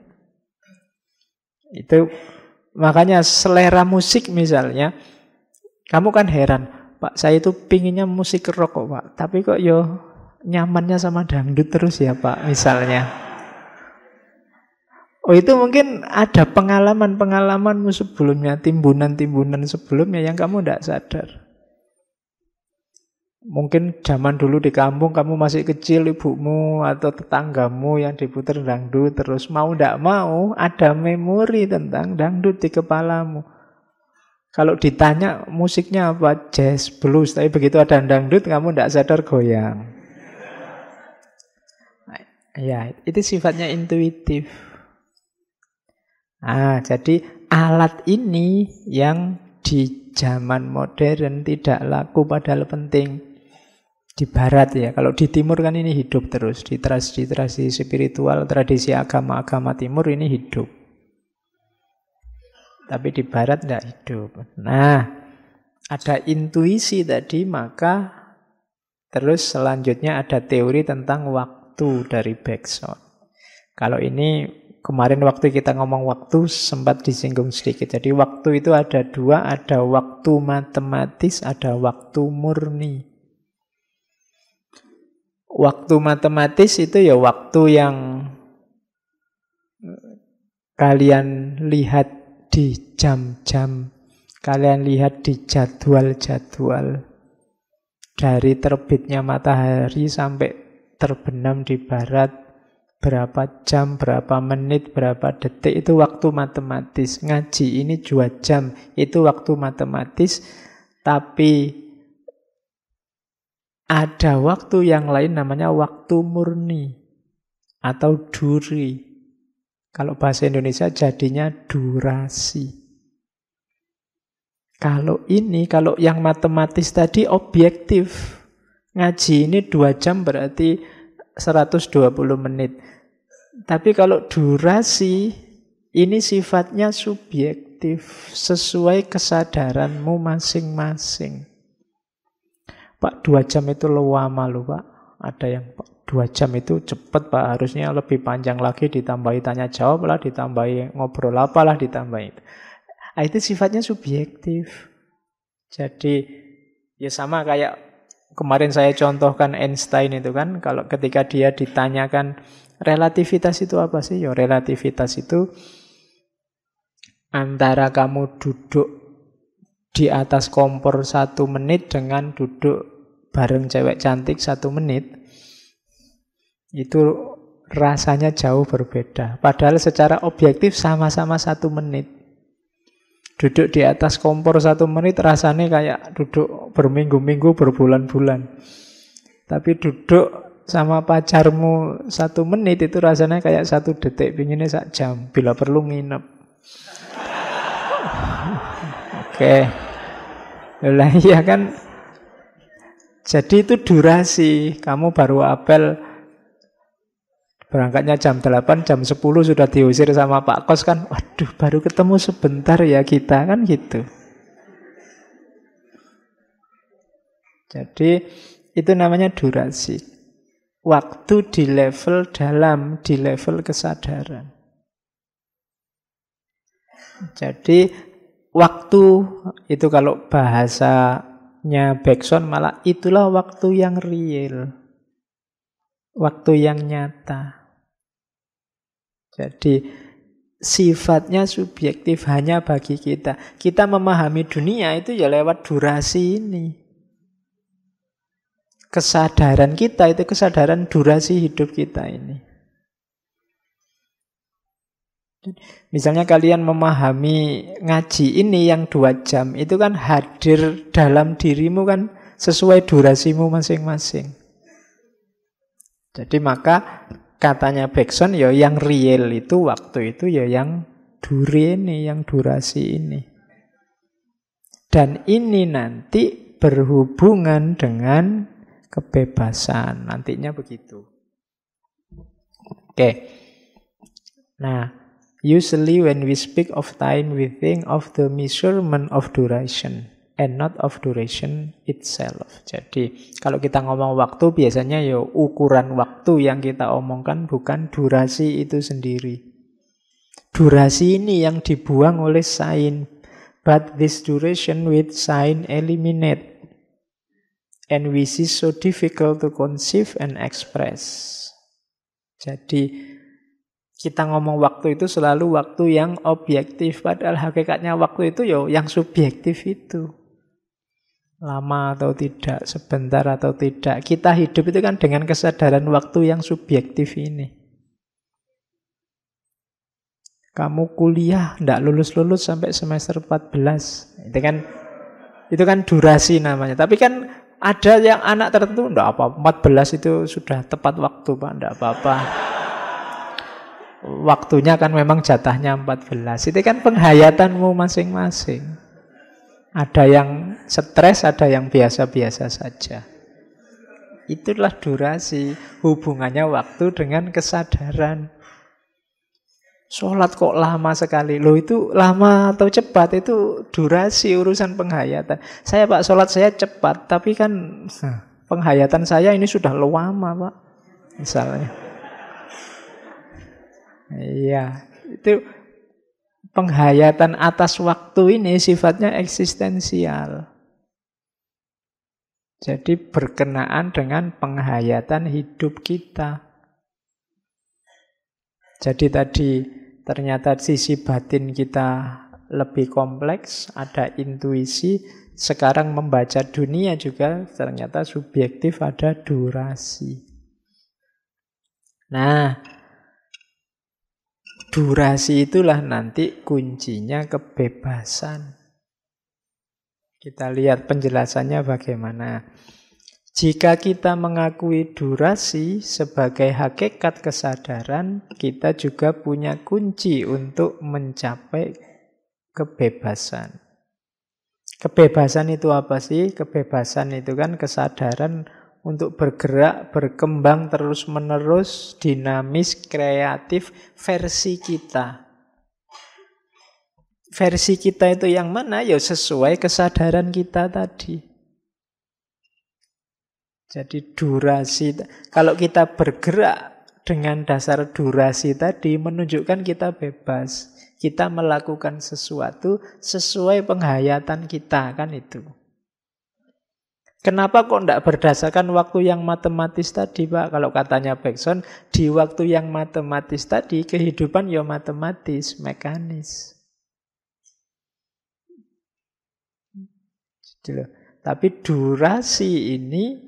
Itu makanya selera musik misalnya. Kamu kan heran, Pak, saya itu pinginnya musik rock kok Pak, tapi kok yo nyamannya sama dangdut terus ya Pak, misalnya. Oh, itu mungkin ada pengalaman-pengalamanmu sebelumnya, timbunan-timbunan sebelumnya yang kamu tidak sadar. Mungkin zaman dulu di kampung kamu masih kecil, ibumu atau tetanggamu yang diputer dangdut, terus mau tidak mau ada memori tentang dangdut di kepalamu. Kalau ditanya musiknya apa, jazz, blues, tapi begitu ada dangdut kamu tidak sadar goyang. Ya, itu sifatnya intuitif. Nah, jadi alat ini yang di zaman modern tidak laku padahal penting. Di barat ya, kalau di timur kan ini hidup terus. Di tradisi spiritual, tradisi agama-agama timur ini hidup. Tapi di barat tidak hidup. Nah, ada intuisi tadi, maka terus selanjutnya ada teori tentang waktu dari Bergson. Kalau ini kemarin waktu kita ngomong waktu sempat disinggung sedikit. Jadi waktu itu ada dua, ada waktu matematis, ada waktu murni. Waktu matematis itu ya waktu yang kalian lihat di jam-jam, kalian lihat di jadwal-jadwal. Dari terbitnya matahari sampai terbenam di barat, berapa jam, berapa menit, berapa detik itu waktu matematis. Ngaji ini 2 jam, itu waktu matematis. Tapi ada waktu yang lain namanya waktu murni atau duri. Kalau bahasa Indonesia jadinya durasi. Kalau yang matematis tadi objektif. Ngaji ini 2 jam berarti 120 menit. Tapi kalau durasi, ini sifatnya subjektif, sesuai kesadaranmu masing-masing. Pak, 2 jam itu lama loh Pak. Ada yang 2 jam itu cepat Pak, harusnya lebih panjang lagi, ditambahi tanya jawab lah, ditambahi ngobrol apalah, ditambahi itu. Itu sifatnya subjektif. Jadi ya sama kayak kemarin saya contohkan Einstein itu kan, kalau ketika dia ditanyakan relativitas itu apa sih? Ya relativitas itu antara kamu duduk di atas kompor 1 menit dengan duduk bareng cewek cantik 1 menit. Itu rasanya jauh berbeda. Padahal secara objektif sama-sama 1 menit. Duduk di atas kompor 1 menit rasanya kayak duduk berminggu-minggu, berbulan-bulan. Tapi duduk sama pacarmu 1 menit itu rasanya kayak 1 detik, pinginnya 1 jam. Bila perlu nginep. Oke. Lah iya kan. Jadi itu durasi. Kamu baru apel berangkatnya jam 8, jam 10 sudah diusir sama Pak Kos kan. Waduh, baru ketemu sebentar ya kita, kan gitu. Jadi itu namanya durasi. Waktu di level dalam, di level kesadaran. Jadi waktu itu kalau bahasanya Bergson malah itulah waktu yang real. Waktu yang nyata. Jadi sifatnya subjektif hanya bagi kita. Kita memahami dunia itu ya lewat durasi ini. Kesadaran kita itu kesadaran durasi hidup kita ini. Misalnya kalian memahami ngaji ini yang 2 jam, itu kan hadir dalam dirimu kan sesuai durasimu masing-masing. Jadi maka katanya Bergson ya yang real itu waktu itu ya yang duri ini, yang durasi ini. Dan ini nanti berhubungan dengan kebebasan. Nantinya begitu. Oke. Nah, usually when we speak of time, we think of the measurement of duration and not of duration itself. Jadi, kalau kita ngomong waktu, biasanya ya ukuran waktu yang kita omongkan bukan durasi itu sendiri. Durasi ini yang dibuang oleh sign. But this duration with sign eliminate. And we see so difficult to conceive and express. Jadi, kita ngomong waktu itu selalu waktu yang objektif. Padahal hakikatnya waktu itu ya yang subjektif itu. Lama atau tidak, sebentar atau tidak. Kita hidup itu kan dengan kesadaran waktu yang subjektif ini. Kamu kuliah tidak lulus-lulus sampai semester 14. Itu kan durasi namanya. Tapi kan ada yang anak tertentu tidak apa, 14 itu sudah tepat waktu Pak, tidak apa-apa. Waktunya kan memang jatahnya 14. Itu kan penghayatanmu masing-masing. Ada yang stres, ada yang biasa-biasa saja. Itulah durasi, hubungannya waktu dengan kesadaran. Sholat kok lama sekali. Loh itu lama atau cepat, itu durasi urusan penghayatan. Saya Pak, sholat saya cepat, tapi kan penghayatan saya ini sudah lama Pak. Misalnya. Iya, itu penghayatan atas waktu ini sifatnya eksistensial. Jadi berkenaan dengan penghayatan hidup kita. Jadi tadi ternyata sisi batin kita lebih kompleks, ada intuisi. Sekarang membaca dunia juga ternyata subjektif, ada durasi. Nah, durasi itulah nanti kuncinya kebebasan. Kita lihat penjelasannya bagaimana. Jika kita mengakui durasi sebagai hakikat kesadaran, kita juga punya kunci untuk mencapai kebebasan. Kebebasan itu apa sih? Kebebasan itu kan kesadaran untuk bergerak, berkembang terus-menerus, dinamis, kreatif, versi kita. Versi kita itu yang mana? Ya sesuai kesadaran kita tadi. Jadi durasi, kalau kita bergerak dengan dasar durasi tadi, menunjukkan kita bebas. Kita melakukan sesuatu sesuai penghayatan kita, kan itu. Kenapa kok tidak berdasarkan waktu yang matematis tadi, Pak? Kalau katanya Bergson, di waktu yang matematis tadi, kehidupan ya matematis, mekanis. Tapi durasi ini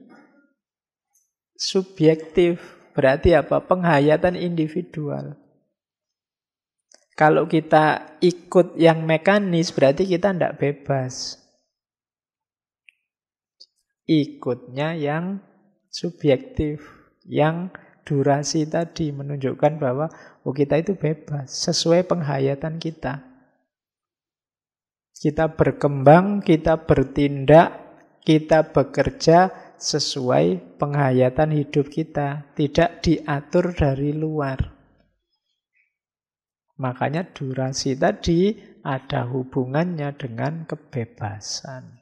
subjektif. Berarti apa? Penghayatan individual. Kalau kita ikut yang mekanis, berarti kita tidak bebas. Ikutnya yang subjektif, yang durasi tadi menunjukkan bahwa kita itu bebas, sesuai penghayatan kita. Kita berkembang, kita bertindak, kita bekerja sesuai penghayatan hidup kita, tidak diatur dari luar. Makanya durasi tadi ada hubungannya dengan kebebasan.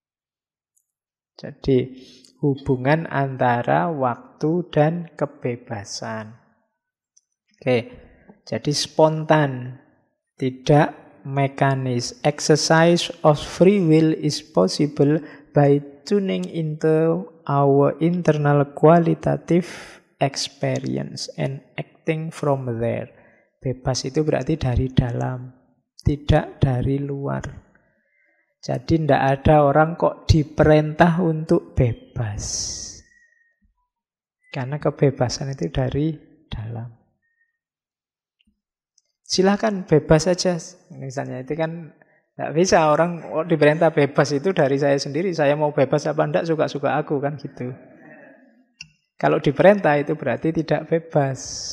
Jadi hubungan antara waktu dan kebebasan. Oke, jadi spontan, tidak mekanis. Exercise of free will is possible by tuning into our internal qualitative experience and acting from there. Bebas itu berarti dari dalam, tidak dari luar. Jadi tidak ada orang kok diperintah untuk bebas. Karena kebebasan itu dari dalam. Silahkan bebas saja. Misalnya itu kan tidak bisa orang diperintah bebas itu dari saya sendiri. Saya mau bebas apa enggak, suka-suka aku kan gitu. Kalau diperintah itu berarti tidak bebas.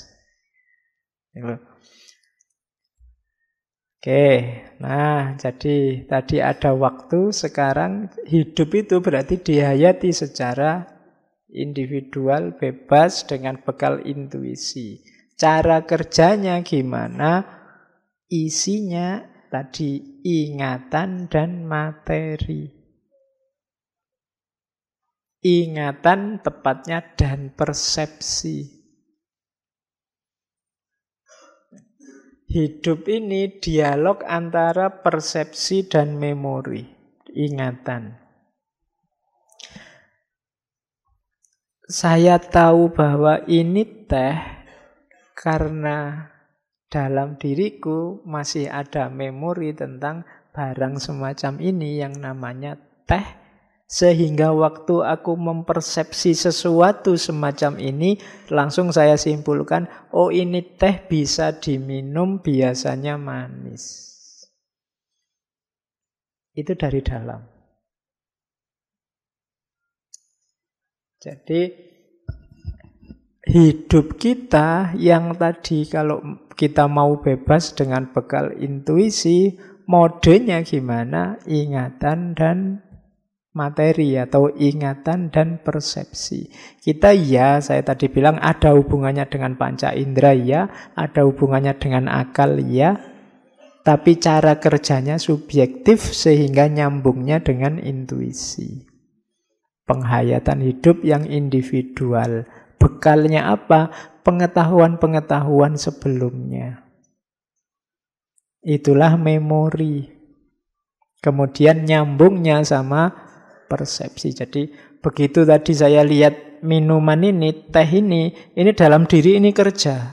Oke, nah jadi tadi ada waktu, sekarang hidup itu berarti dihayati secara individual, bebas dengan bekal intuisi. Cara kerjanya gimana? Isinya tadi ingatan dan materi. Ingatan tepatnya dan persepsi. Hidup ini dialog antara persepsi dan memori, ingatan. Saya tahu bahwa ini teh karena dalam diriku masih ada memori tentang barang semacam ini yang namanya teh. Sehingga waktu aku mempersepsi sesuatu semacam ini, langsung saya simpulkan, oh ini teh bisa diminum, biasanya manis. Itu dari dalam. Jadi hidup kita yang tadi kalau kita mau bebas dengan bekal intuisi, modenya gimana? Ingatan dan materi atau ingatan dan persepsi. Kita ya, saya tadi bilang ada hubungannya dengan panca indera ya, ada hubungannya dengan akal ya, tapi cara kerjanya subjektif sehingga nyambungnya dengan intuisi. Penghayatan hidup yang individual. Bekalnya apa? Pengetahuan-pengetahuan sebelumnya. Itulah memori. Kemudian nyambungnya sama persepsi. Jadi begitu tadi saya lihat minuman ini, teh ini dalam diri ini kerja.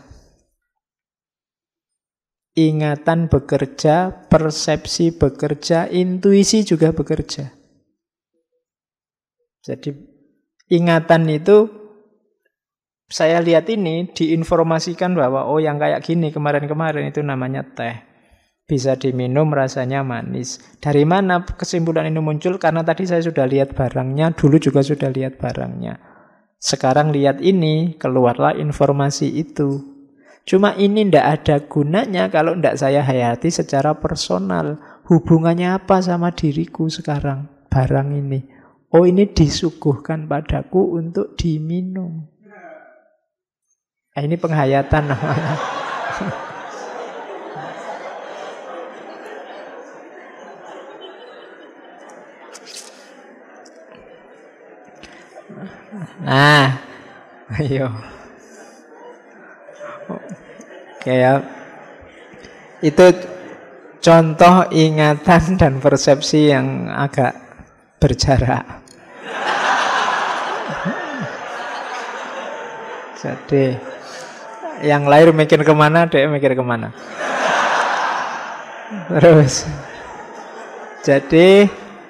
Ingatan bekerja, persepsi bekerja, intuisi juga bekerja. Jadi ingatan itu Saya lihat ini diinformasikan bahwa oh yang kayak gini kemarin-kemarin itu namanya teh. Bisa diminum, rasanya manis. Dari mana kesimpulan ini muncul? Karena tadi saya sudah lihat barangnya, dulu juga sudah lihat barangnya. Sekarang lihat ini, keluarlah informasi itu. Cuma ini ndak ada gunanya kalau ndak saya hayati secara personal. Hubungannya apa sama diriku sekarang? Barang ini. Oh, ini disuguhkan padaku untuk diminum. Nah, ini penghayatan namanya. Nah, ayo. Oke ya. Itu contoh ingatan dan persepsi yang agak berjarak. Jadi yang lahir mikir kemana, dia mikir kemana. Terus jadi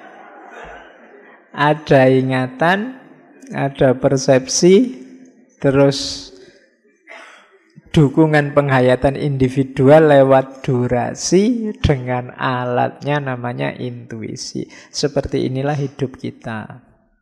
ada ingatan, ada persepsi, terus dukungan penghayatan individual lewat durasi dengan alatnya namanya intuisi. Seperti inilah hidup kita.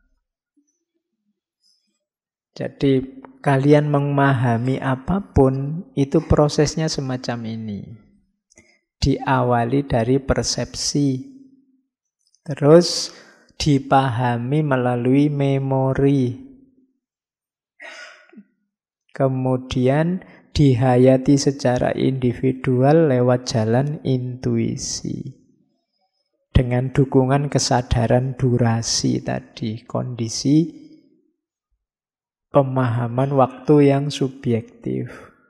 Jadi kalian memahami apapun itu prosesnya semacam ini. Diawali dari persepsi, terus dipahami melalui memori, kemudian dihayati secara individual lewat jalan intuisi. Dengan dukungan kesadaran durasi tadi, kondisi pemahaman waktu yang subjektif.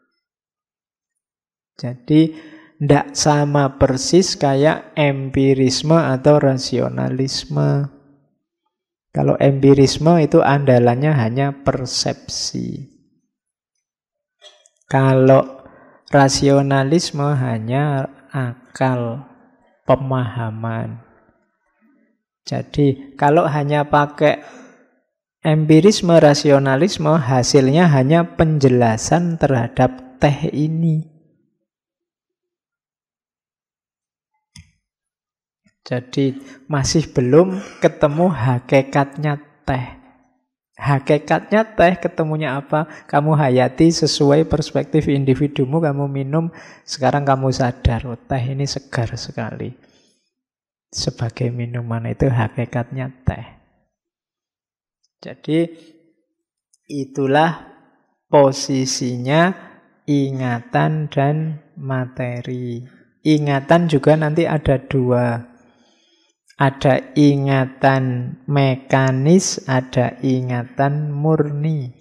Jadi tidak sama persis kayak empirisme atau rasionalisme. Kalau empirisme itu andalannya hanya persepsi. Kalau rasionalisme hanya akal, pemahaman. Jadi kalau hanya pakai empirisme, rasionalisme, hasilnya hanya penjelasan terhadap teh ini. Jadi masih belum ketemu hakikatnya teh. Hakikatnya teh ketemunya apa? Kamu hayati sesuai perspektif individumu, kamu minum, sekarang kamu sadar, oh, teh ini segar sekali. Sebagai minuman itu hakikatnya teh. Jadi itulah posisinya ingatan dan materi. Ingatan juga nanti ada dua. Ada ingatan mekanis, ada ingatan murni.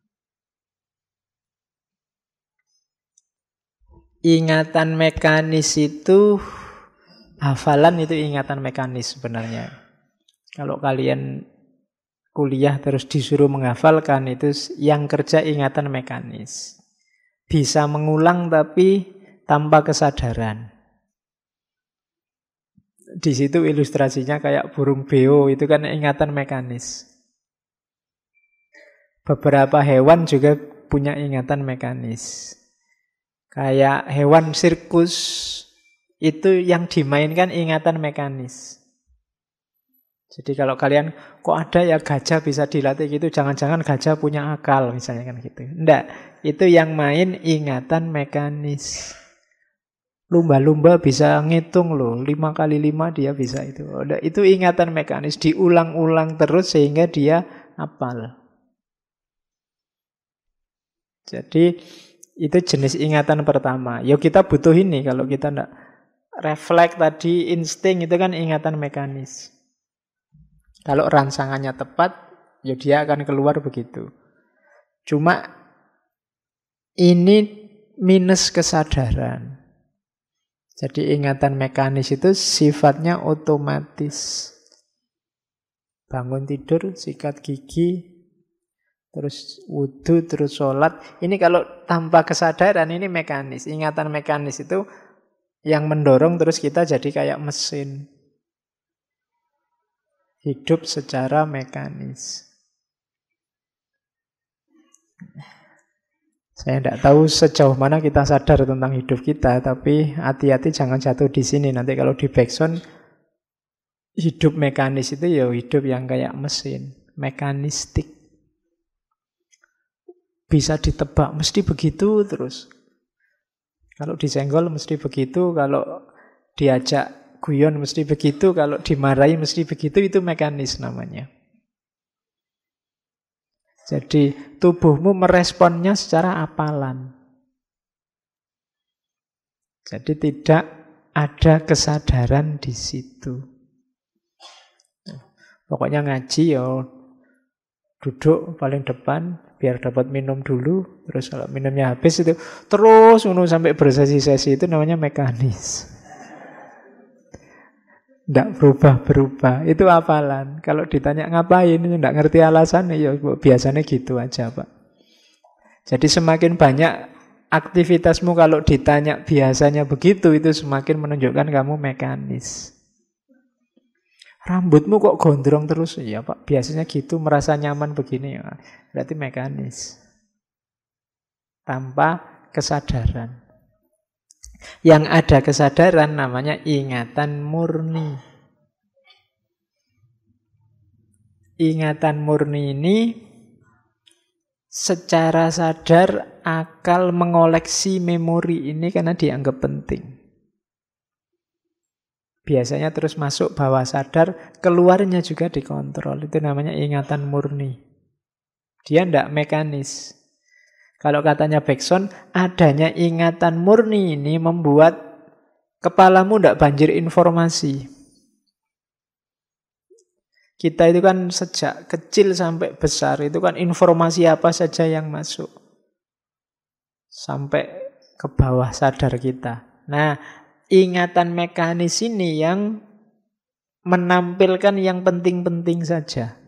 Ingatan mekanis itu, hafalan itu ingatan mekanis sebenarnya. Kalau kalian kuliah terus disuruh menghafalkan, itu yang kerja ingatan mekanis. Bisa mengulang tapi tanpa kesadaran. Di situ ilustrasinya kayak burung beo, itu kan ingatan mekanis. Beberapa hewan juga punya ingatan mekanis. Kayak hewan sirkus, itu yang dimainkan ingatan mekanis. Jadi kalau kalian, kok ada ya gajah bisa dilatih gitu, jangan-jangan gajah punya akal misalnya kan gitu. Enggak, itu yang main ingatan mekanis. Lumba-lumba bisa ngitung loh, 5 kali 5 dia bisa itu. Itu ingatan mekanis, diulang-ulang terus sehingga dia hafal. Jadi itu jenis ingatan pertama. Ya kita butuh ini, kalau kita enggak refleks tadi, insting itu kan ingatan mekanis. Kalau rangsangannya tepat, ya dia akan keluar begitu. Cuma ini minus kesadaran. Jadi ingatan mekanis itu sifatnya otomatis. Bangun tidur, sikat gigi, terus wudu, terus sholat. Ini kalau tanpa kesadaran ini mekanis. Ingatan mekanis itu yang mendorong terus kita jadi kayak mesin. Hidup secara mekanis. Saya tidak tahu sejauh mana kita sadar tentang hidup kita, tapi hati-hati jangan jatuh di sini. Nanti kalau di backsound, hidup mekanis itu ya hidup yang kayak mesin, mekanistik. Bisa ditebak, mesti begitu terus. Kalau disenggol mesti begitu, kalau diajak guyon mesti begitu, kalau dimarahi mesti begitu, itu mekanis namanya. Jadi tubuhmu meresponnya secara apalan. Jadi tidak ada kesadaran di situ. Pokoknya ngaji ya duduk paling depan biar dapat minum dulu, terus kalau minumnya habis itu terus sampai bersesi-sesi, itu namanya mekanis. Tidak berubah-berubah, itu hafalan. Kalau ditanya ngapain, tidak ngerti alasannya, ya biasanya gitu aja, Pak. Jadi semakin banyak aktivitasmu kalau ditanya biasanya begitu, itu semakin menunjukkan kamu mekanis. Rambutmu kok gondrong terus? Ya Pak, biasanya gitu, merasa nyaman begini, ya. Berarti mekanis. Tanpa kesadaran. Yang ada kesadaran namanya ingatan murni. Ingatan murni ini secara sadar akal mengoleksi memori ini karena dianggap penting. Biasanya terus masuk bawah sadar, keluarnya juga dikontrol. Itu namanya ingatan murni. Dia tidak mekanis. Kalau katanya Bergson, adanya ingatan murni ini membuat kepalamu tidak banjir informasi. Kita itu kan sejak kecil sampai besar, itu kan informasi apa saja yang masuk. Sampai ke bawah sadar kita. Nah, ingatan mekanis ini yang menampilkan yang penting-penting saja.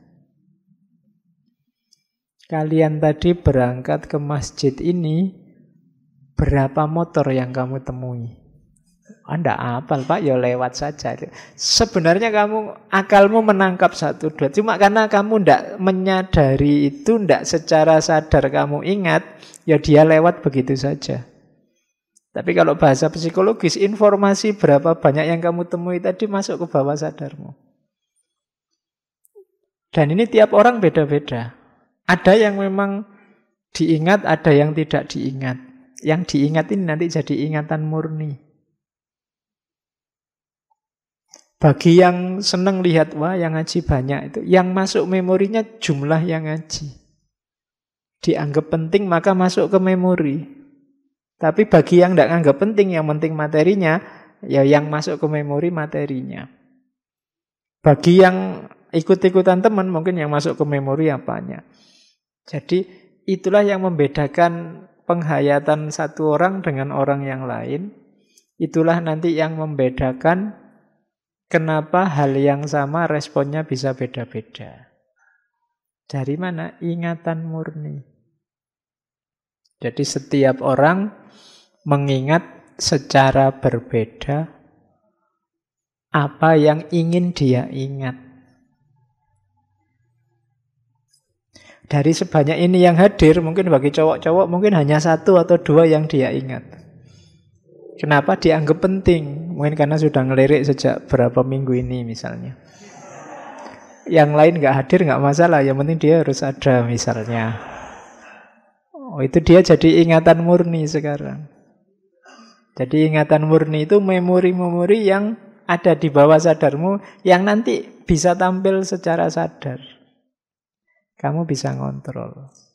Kalian tadi berangkat ke masjid ini, berapa motor yang kamu temui? Anda apal Pak, ya lewat saja. Sebenarnya akalmu menangkap 1, 2. Cuma karena kamu tidak menyadari itu, tidak secara sadar kamu ingat, ya dia lewat begitu saja. Tapi kalau bahasa psikologis, informasi berapa banyak yang kamu temui tadi masuk ke bawah sadarmu. Dan ini tiap orang beda-beda. Ada yang memang diingat, ada yang tidak diingat. Yang diingat ini nanti jadi ingatan murni. Bagi yang senang lihat, wah yang ngaji banyak itu, yang masuk memorinya jumlah yang ngaji. Dianggap penting maka masuk ke memori. Tapi bagi yang tidak anggap penting, yang penting materinya, ya yang masuk ke memori materinya. Bagi yang ikut-ikutan teman, mungkin yang masuk ke memori apanya. Jadi itulah yang membedakan penghayatan satu orang dengan orang yang lain. Itulah nanti yang membedakan kenapa hal yang sama responnya bisa beda-beda. Dari mana? Ingatan murni. Jadi setiap orang mengingat secara berbeda apa yang ingin dia ingat. Dari sebanyak ini yang hadir, mungkin bagi cowok-cowok mungkin hanya 1 atau 2 yang dia ingat. Kenapa dianggap penting? Mungkin karena sudah ngelirik sejak berapa minggu ini misalnya. Yang lain nggak hadir nggak masalah, yang penting dia harus ada misalnya. Oh, itu dia jadi ingatan murni sekarang. Jadi ingatan murni itu memori-memori yang ada di bawah sadarmu yang nanti bisa tampil secara sadar. Kamu bisa ngontrol.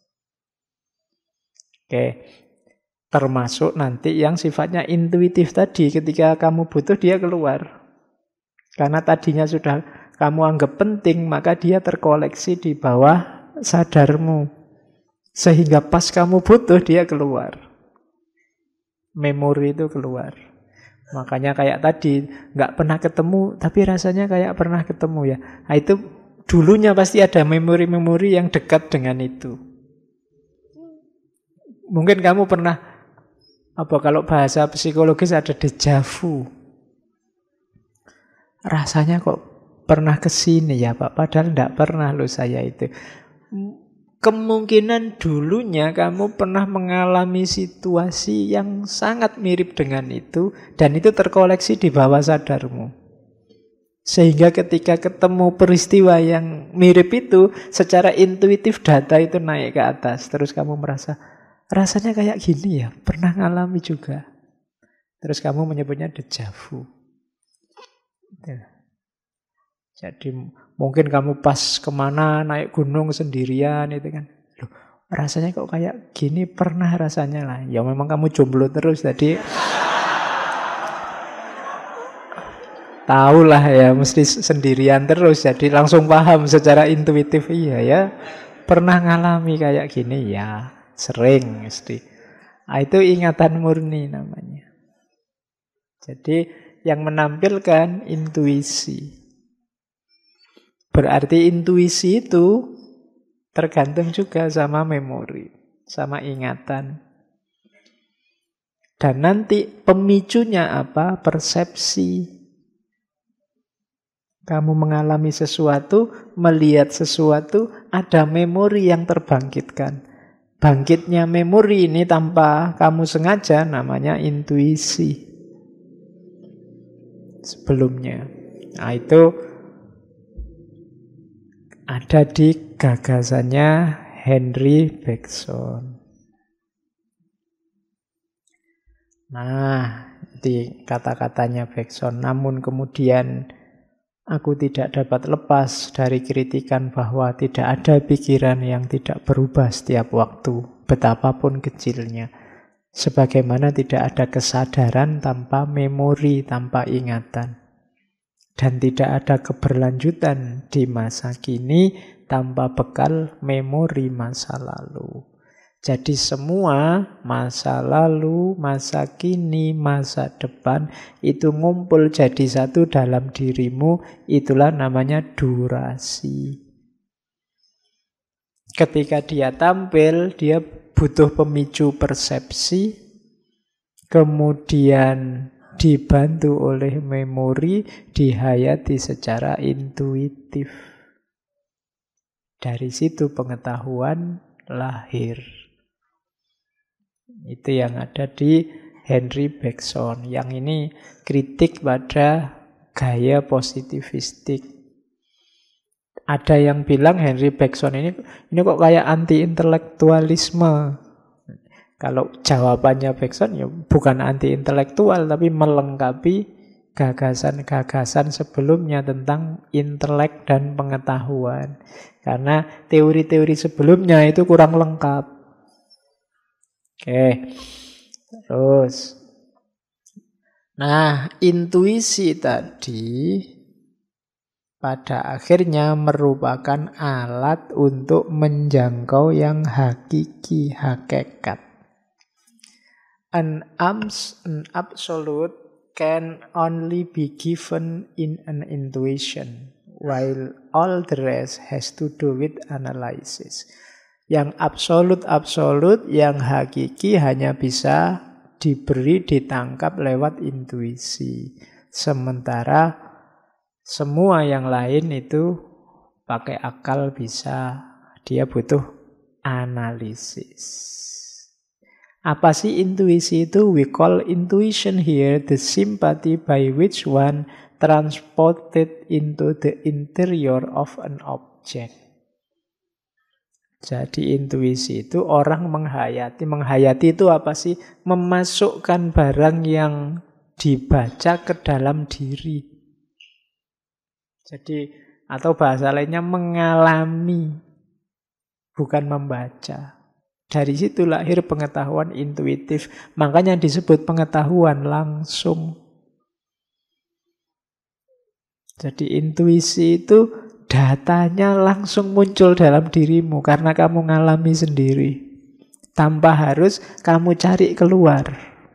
Oke. Termasuk nanti yang sifatnya intuitif tadi. Ketika kamu butuh, dia keluar. Karena tadinya sudah kamu anggap penting, maka dia terkoleksi di bawah sadarmu. Sehingga pas kamu butuh, dia keluar. Memori itu keluar. Makanya kayak tadi, nggak pernah ketemu, tapi rasanya kayak pernah ketemu ya. Nah, itu dulunya pasti ada memori-memori yang dekat dengan itu. Mungkin kamu pernah, kalau bahasa psikologis ada déjà vu. Rasanya kok pernah kesini ya Pak, padahal tidak pernah loh saya itu. kemungkinan dulunya kamu pernah mengalami situasi yang sangat mirip dengan itu, dan itu terkoleksi di bawah sadarmu. Sehingga ketika ketemu peristiwa yang mirip itu, secara intuitif data itu naik ke atas. Terus kamu merasa, rasanya kayak gini ya, pernah ngalami juga. Terus kamu menyebutnya deja vu. Jadi mungkin kamu pas kemana naik gunung sendirian itu kan, loh, rasanya kok kayak gini, pernah rasanya lah. Ya memang kamu jomblo terus, jadi tahulah ya mesti sendirian terus, jadi langsung paham secara intuitif, iya ya pernah ngalami kayak gini ya, sering mesti. Nah, itu ingatan murni namanya. Jadi yang menampilkan intuisi. Berarti intuisi itu tergantung juga sama memori, sama ingatan. Dan nanti pemicunya apa? Persepsi. Kamu mengalami sesuatu, melihat sesuatu, ada memori yang terbangkitkan. Bangkitnya memori ini tanpa kamu sengaja namanya intuisi. Sebelumnya. Nah, itu ada di gagasannya Henry Bergson. Nah, di kata-katanya Bergson, namun kemudian aku tidak dapat lepas dari kritikan bahwa tidak ada pikiran yang tidak berubah setiap waktu, betapapun kecilnya. Sebagaimana tidak ada kesadaran tanpa memori, tanpa ingatan. Dan tidak ada keberlanjutan di masa kini tanpa bekal memori masa lalu. Jadi semua masa lalu, masa kini, masa depan itu ngumpul jadi satu dalam dirimu. Itulah namanya durasi. Ketika dia tampil, dia butuh pemicu persepsi, kemudian dibantu oleh memori, dihayati secara intuitif. Dari situ pengetahuan lahir. Itu yang ada di Henry Bergson. Yang ini kritik pada gaya positivistik. Ada yang bilang Henry Bergson ini kok kayak anti-intelektualisme. Kalau jawabannya Bergson ya bukan anti-intelektual, tapi melengkapi gagasan-gagasan sebelumnya tentang intelek dan pengetahuan. Karena teori-teori sebelumnya itu kurang lengkap. Oke, terus. Nah, intuisi tadi pada akhirnya merupakan alat untuk menjangkau yang hakiki, hakikat. An absolute can only be given in an intuition, while all the rest has to do with analysis. Yang absolut, yang hakiki hanya bisa diberi, ditangkap lewat intuisi. Sementara semua yang lain itu pakai akal bisa, dia butuh analisis. Apa sih intuisi itu? We call intuition here the sympathy by which one transported into the interior of an object. Jadi intuisi itu orang menghayati. Menghayati itu apa sih? Memasukkan barang yang dibaca ke dalam diri. Jadi, atau bahasa lainnya mengalami, bukan membaca. Dari situ lahir pengetahuan intuitif. Makanya disebut pengetahuan langsung. Jadi intuisi itu datanya langsung muncul dalam dirimu karena kamu ngalami sendiri. Tanpa harus kamu cari keluar.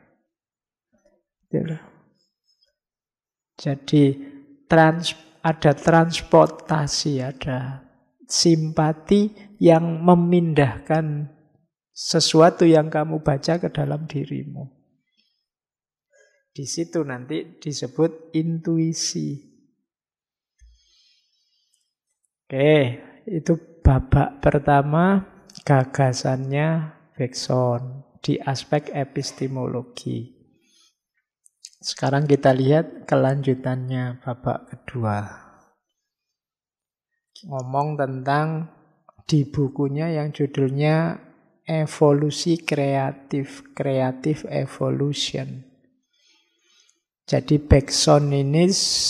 Jadi ada transportasi, ada simpati yang memindahkan sesuatu yang kamu baca ke dalam dirimu. Di situ nanti disebut intuisi. Oke, itu babak pertama, gagasannya Bergson di aspek epistemologi. Sekarang kita lihat kelanjutannya babak kedua. Ngomong tentang di bukunya yang judulnya Evolusi Kreatif, Creative Evolution. Jadi Bergson ini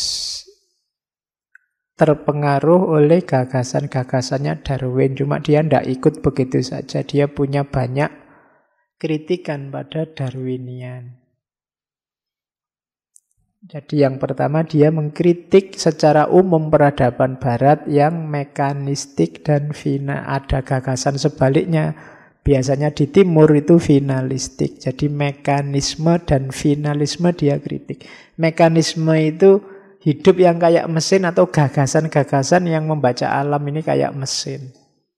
terpengaruh oleh gagasan-gagasannya Darwin. Cuma dia tidak ikut begitu saja. Dia punya banyak kritikan pada Darwinian. Jadi yang pertama dia mengkritik secara umum peradaban barat yang mekanistik dan ada gagasan sebaliknya. Biasanya di timur itu finalistik. Jadi mekanisme dan finalisme dia kritik. Mekanisme itu hidup yang kayak mesin atau gagasan-gagasan yang membaca alam ini kayak mesin.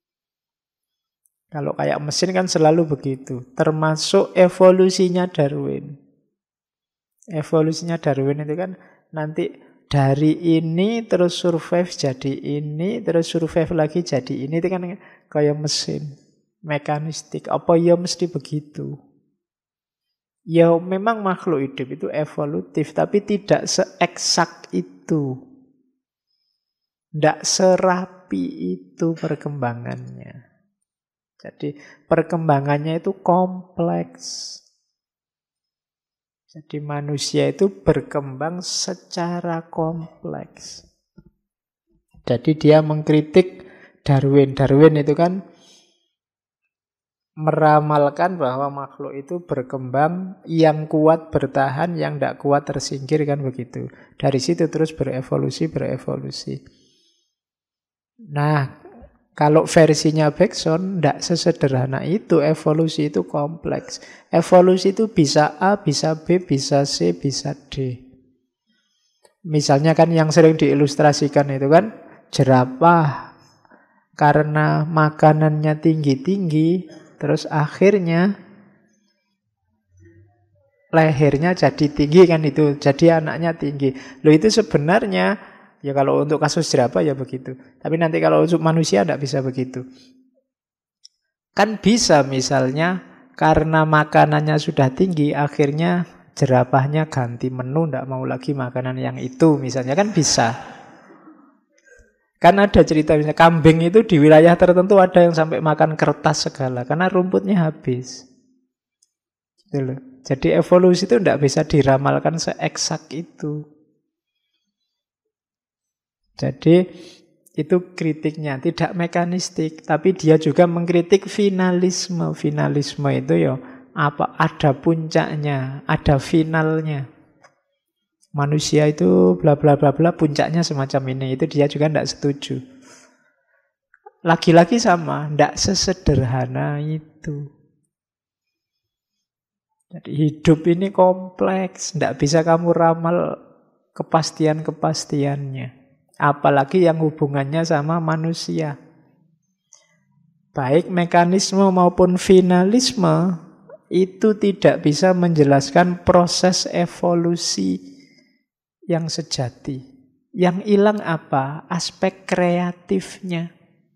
Kalau kayak mesin kan selalu begitu. Termasuk evolusinya Darwin. Evolusinya Darwin itu kan nanti dari ini terus survive jadi ini, terus survive lagi jadi ini. Itu kan kayak mesin, mekanistik. Apa ya mesti begitu? Ya memang makhluk hidup itu evolutif, tapi tidak seeksak itu. Tidak serapi itu perkembangannya. Jadi perkembangannya itu kompleks. Jadi manusia itu berkembang secara kompleks. Jadi dia mengkritik Darwin. Darwin itu kan meramalkan bahwa makhluk itu berkembang, yang kuat bertahan, yang tidak kuat tersingkir, kan begitu. Dari situ terus berevolusi. Nah, kalau versinya Bergson tidak sesederhana itu. Evolusi itu kompleks. Evolusi itu bisa A, bisa B, bisa C, bisa D. Misalnya kan yang sering diilustrasikan itu kan jerapah. Karena makanannya tinggi-tinggi, terus akhirnya lehernya jadi tinggi kan itu. Jadi anaknya tinggi. Loh itu sebenarnya ya kalau untuk kasus jerapah ya begitu. Tapi nanti kalau untuk manusia tidak bisa begitu. Kan bisa misalnya karena makanannya sudah tinggi, akhirnya jerapahnya ganti menu, tidak mau lagi makanan yang itu. Misalnya kan bisa. Kan ada cerita misalnya kambing itu di wilayah tertentu ada yang sampai makan kertas segala. Karena rumputnya habis. Gitu loh. Jadi evolusi itu tidak bisa diramalkan seeksak itu. Jadi itu kritiknya, tidak mekanistik, tapi dia juga mengkritik finalisme. Finalisme itu ya apa? Ada puncaknya, ada finalnya. Manusia itu bla bla bla bla, puncaknya semacam ini. Itu dia juga tidak setuju. Lagi-lagi sama, tidak sesederhana itu. Jadi hidup ini kompleks, tidak bisa kamu ramal kepastian-kepastiannya. Apalagi yang hubungannya sama manusia. Baik mekanisme maupun finalisme itu tidak bisa menjelaskan proses evolusi yang sejati. Yang hilang apa? Aspek kreatifnya.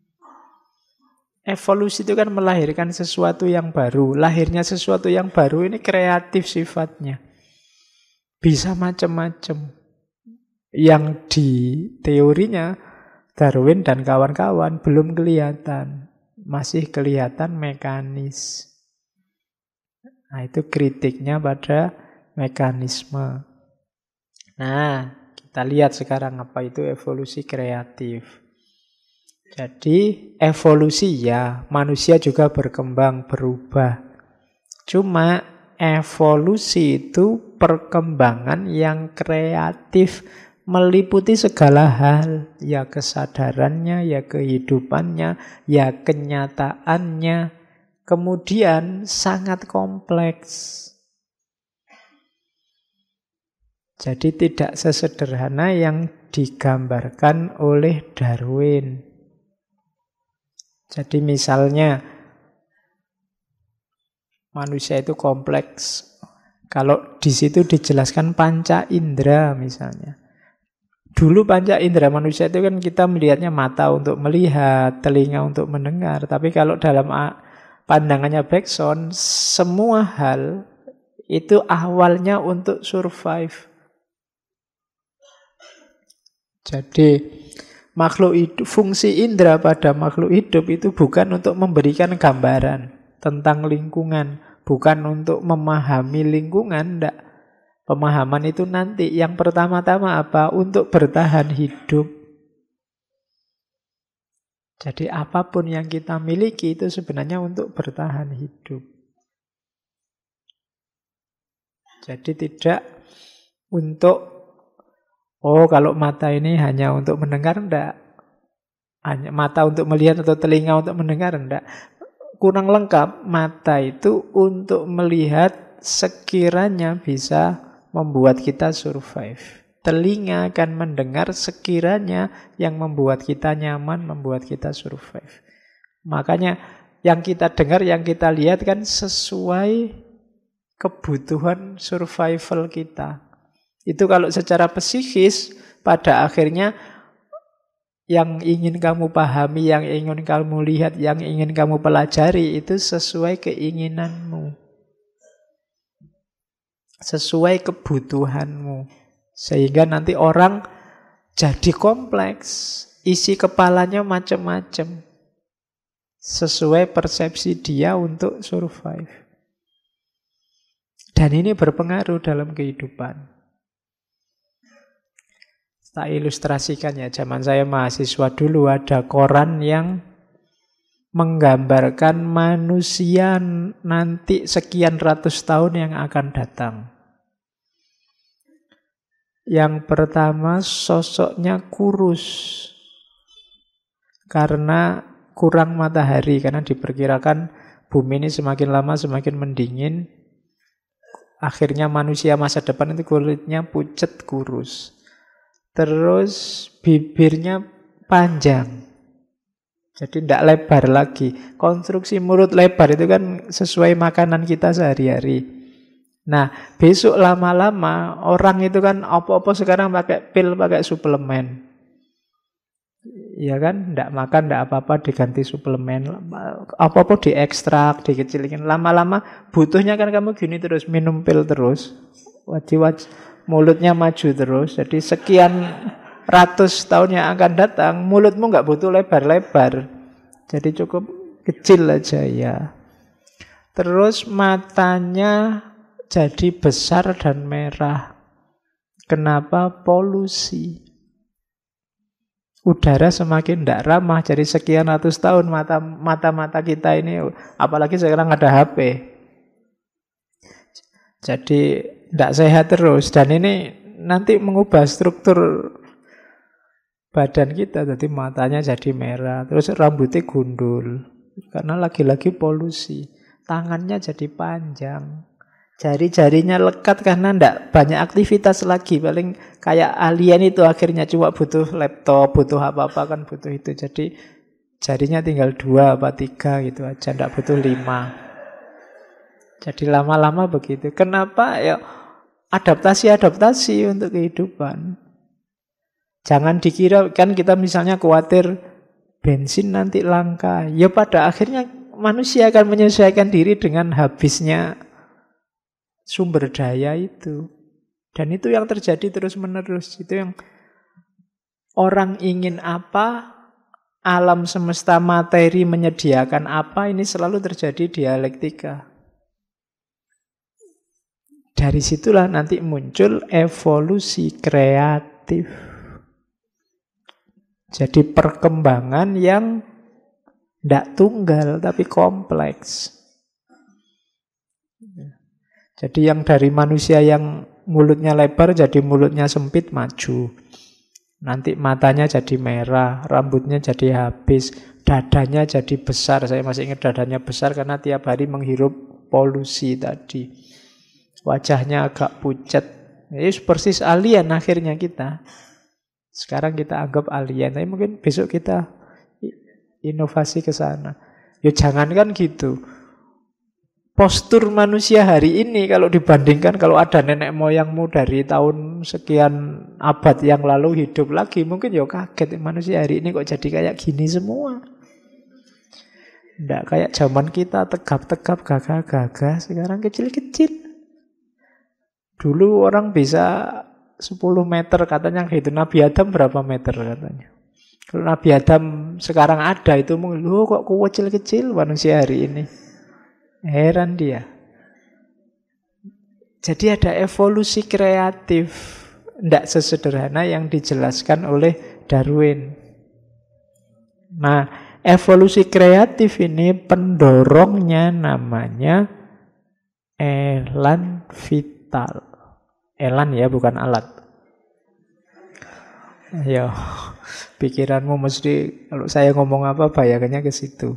Evolusi itu kan melahirkan sesuatu yang baru. Lahirnya sesuatu yang baru ini kreatif sifatnya. Bisa macam-macam. Yang di teorinya Darwin dan kawan-kawan belum kelihatan. Masih kelihatan mekanis. Nah, itu kritiknya pada mekanisme. Nah, kita lihat sekarang apa itu evolusi kreatif. Jadi, evolusi ya, manusia juga berkembang, berubah. Cuma evolusi itu perkembangan yang kreatif, meliputi segala hal, ya kesadarannya, ya kehidupannya, ya kenyataannya, kemudian sangat kompleks. Jadi tidak sesederhana yang digambarkan oleh Darwin. Jadi misalnya manusia itu kompleks. Kalau di situ dijelaskan panca indera misalnya. Dulu panca indera manusia itu kan kita melihatnya mata untuk melihat, telinga untuk mendengar. Tapi kalau dalam pandangannya Bergson, semua hal itu awalnya untuk survive. Jadi makhluk hidup, fungsi indera pada makhluk hidup itu bukan untuk memberikan gambaran tentang lingkungan, bukan untuk memahami lingkungan, enggak. Pemahaman itu nanti. Yang pertama-tama apa? Untuk bertahan hidup. Jadi apapun yang kita miliki itu sebenarnya untuk bertahan hidup. Jadi tidak untuk, oh kalau mata ini hanya untuk mendengar, enggak. Hanya mata untuk melihat atau telinga untuk mendengar, enggak. Kurang lengkap. Mata itu untuk melihat sekiranya bisa membuat kita survive. Telinga akan mendengar sekiranya yang membuat kita nyaman, membuat kita survive. Makanya yang kita dengar, yang kita lihat kan sesuai kebutuhan survival kita. Itu kalau secara psikis, pada akhirnya yang ingin kamu pahami, yang ingin kamu lihat, yang ingin kamu pelajari itu sesuai keinginanmu. Sesuai kebutuhanmu. Sehingga nanti orang jadi kompleks. Isi kepalanya macam-macam. Sesuai persepsi dia untuk survive. Dan ini berpengaruh dalam kehidupan. Tak ilustrasikan ya. Zaman saya mahasiswa dulu ada koran yang menggambarkan manusia nanti sekian ratus tahun yang akan datang. Yang pertama sosoknya kurus karena kurang matahari, karena diperkirakan bumi ini semakin lama semakin mendingin. Akhirnya manusia masa depan itu kulitnya pucat kurus. Terus bibirnya panjang. Jadi tidak lebar lagi. Konstruksi mulut lebar itu kan sesuai makanan kita sehari-hari. Nah, besok lama-lama orang itu kan apa-apa sekarang pakai pil, pakai suplemen. Ya kan, tidak makan, tidak apa-apa diganti suplemen. Apa-apa diekstrak, dikecilin. Lama-lama butuhnya kan kamu gini terus, minum pil terus. Wajib mulutnya maju terus. Jadi sekian ratus tahun yang akan datang, mulutmu nggak butuh lebar-lebar. Jadi cukup kecil aja ya. Terus matanya jadi besar dan merah. Kenapa? Polusi. Udara semakin tidak ramah. Jadi sekian ratus tahun mata-mata kita ini, apalagi sekarang ada HP. Jadi tidak sehat terus. Dan ini nanti mengubah struktur badan kita. Jadi matanya jadi merah. Terus rambutnya gundul. Karena lagi-lagi polusi. Tangannya jadi panjang. Jari-jarinya lekat karena tidak banyak aktivitas lagi. Paling kayak alien itu akhirnya cuma butuh laptop, butuh apa-apa kan butuh itu. Jadi jarinya tinggal 2 apa 3 gitu aja, tidak butuh 5. Jadi lama-lama begitu. Kenapa? Ya adaptasi untuk kehidupan. Jangan dikira kan kita misalnya khawatir bensin nanti langka. Ya pada akhirnya manusia akan menyesuaikan diri dengan habisnya sumber daya itu. Dan itu yang terjadi terus-menerus. Itu yang orang ingin apa, alam semesta materi menyediakan apa, ini selalu terjadi dialektika. Dari situlah nanti muncul evolusi kreatif. Jadi perkembangan yang tidak tunggal tapi kompleks. Jadi yang dari manusia yang mulutnya lebar jadi mulutnya sempit maju. Nanti matanya jadi merah, rambutnya jadi habis, dadanya jadi besar. Saya masih ingat dadanya besar karena tiap hari menghirup polusi tadi. Wajahnya agak pucat. Ini persis alien akhirnya kita. Sekarang kita anggap alien, tapi mungkin besok kita inovasi ke sana. Ya jangankan gitu. Postur manusia hari ini kalau dibandingkan kalau ada nenek moyangmu dari tahun sekian abad yang lalu hidup lagi, mungkin ya kaget manusia hari ini kok jadi kayak gini semua. Tidak kayak zaman kita tegap-tegap, gagah-gagah, sekarang kecil-kecil. Dulu orang bisa 10 meter katanya gitu. Nabi Adam berapa meter katanya. Kalau Nabi Adam sekarang ada itu mungkin, loh kok kecil-kecil manusia hari ini. Heran dia. Jadi ada evolusi kreatif. Tidak sesederhana yang dijelaskan oleh Darwin. Nah, evolusi kreatif ini pendorongnya namanya elan vital. Elan ya, bukan alat. Ayo, pikiranmu mesti kalau saya ngomong apa bayangannya ke situ.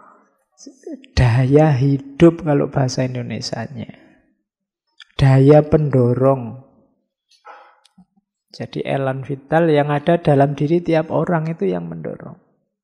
Daya hidup kalau bahasa Indonesianya. Daya pendorong. Jadi elan vital yang ada dalam diri tiap orang itu yang mendorong.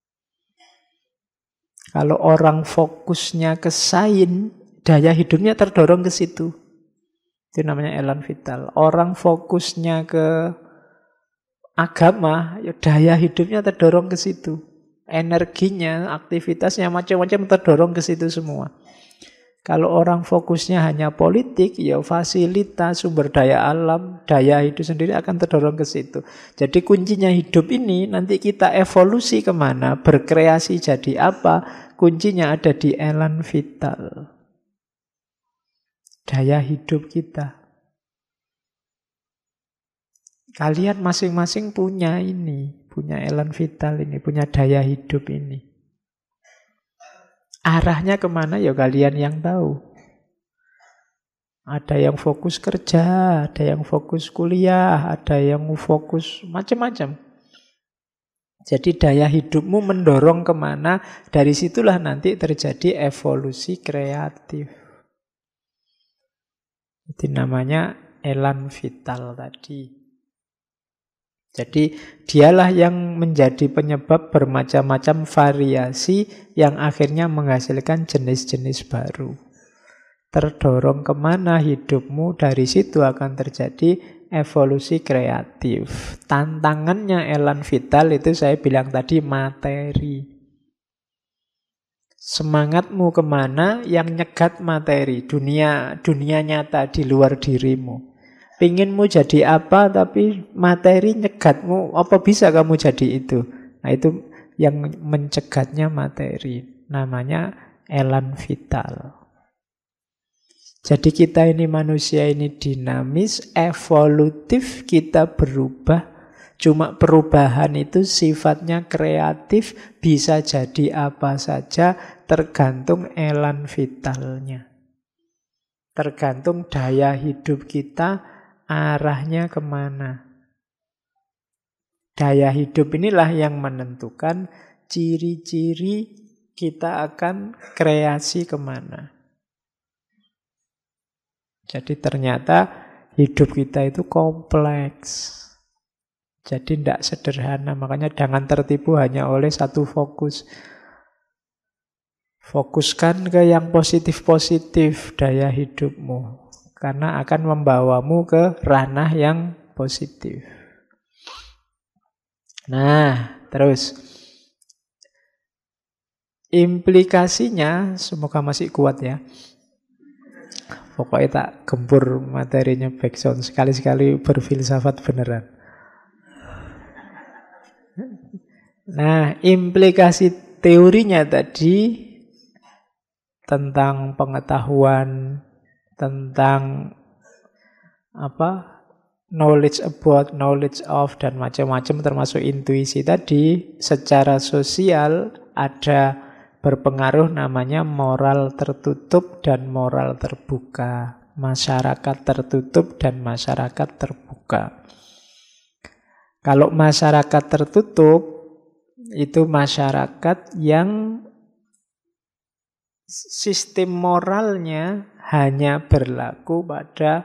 Kalau orang fokusnya ke sains, daya hidupnya terdorong ke situ. Itu namanya elan vital. Orang fokusnya ke agama, ya daya hidupnya terdorong ke situ. Energinya, aktivitasnya macam-macam terdorong ke situ semua. Kalau orang fokusnya hanya politik, ya fasilitas, sumber daya alam, daya hidup sendiri akan terdorong ke situ. Jadi kuncinya hidup ini nanti kita evolusi kemana, berkreasi jadi apa, kuncinya ada di elan vital. Daya hidup kita. Kalian masing-masing punya ini, punya elan vital ini, punya daya hidup ini. Arahnya kemana ya kalian yang tahu. Ada yang fokus kerja, ada yang fokus kuliah, ada yang fokus macam-macam. Jadi daya hidupmu mendorong kemana, dari situlah nanti terjadi evolusi kreatif. Itu namanya elan vital tadi. Jadi dialah yang menjadi penyebab bermacam-macam variasi yang akhirnya menghasilkan jenis-jenis baru. Terdorong kemana hidupmu, dari situ akan terjadi evolusi kreatif. Tantangannya elan vital itu saya bilang tadi materi. Semangatmu kemana yang nyegat materi, dunia nyata di luar dirimu. Pinginmu jadi apa, tapi materi nyegatmu, apa bisa kamu jadi itu? Nah itu yang mencegatnya materi. Namanya elan vital. Jadi kita ini manusia ini dinamis, evolutif, kita berubah. Cuma perubahan itu sifatnya kreatif, bisa jadi apa saja, tergantung elan vitalnya. Tergantung daya hidup kita, arahnya kemana. Daya hidup inilah yang menentukan ciri-ciri kita akan kreasi kemana. Jadi ternyata hidup kita itu kompleks. Jadi tidak sederhana, makanya jangan tertipu hanya oleh satu fokus. Fokuskan ke yang positif-positif daya hidupmu. Karena akan membawamu ke ranah yang positif. Nah, terus. Implikasinya, semoga masih kuat ya. Pokoknya tak gempur materinya backsound. Sekali-sekali berfilsafat beneran. Nah, implikasi teorinya tadi tentang pengetahuan, tentang knowledge about, knowledge of, dan macam-macam termasuk intuisi tadi, secara sosial ada berpengaruh namanya moral tertutup dan moral terbuka. Masyarakat tertutup dan masyarakat terbuka. Kalau masyarakat tertutup, itu masyarakat yang sistem moralnya hanya berlaku pada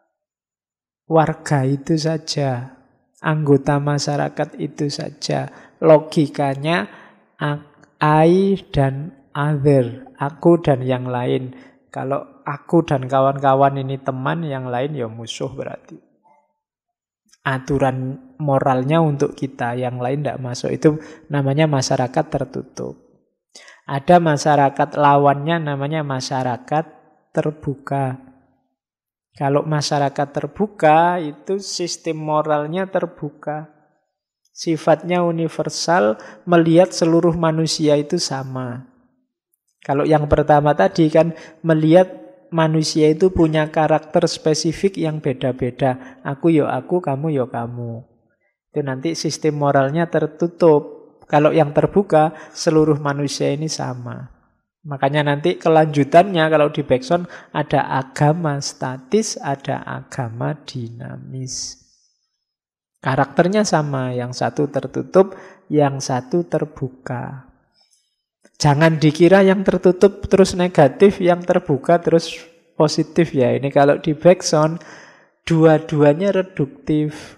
warga itu saja, anggota masyarakat itu saja. Logikanya I dan other, aku dan yang lain. Kalau aku dan kawan-kawan ini teman, yang lain ya musuh berarti. aturan moralnya untuk kita, yang lain tidak masuk. Itu namanya masyarakat tertutup. Ada masyarakat lawannya namanya masyarakat terbuka. Kalau masyarakat terbuka itu sistem moralnya terbuka. Sifatnya universal, melihat seluruh manusia itu sama. Kalau yang pertama tadi kan melihat manusia itu punya karakter spesifik yang beda-beda. Aku yo aku, kamu yo kamu. Itu nanti sistem moralnya tertutup. Kalau yang terbuka, seluruh manusia ini sama. Makanya nanti kelanjutannya kalau di Bergson ada agama statis, ada agama dinamis. Karakternya sama, yang satu tertutup, yang satu terbuka. Jangan dikira yang tertutup terus negatif, yang terbuka terus positif ya. Ini kalau di Bergson, dua-duanya reduktif.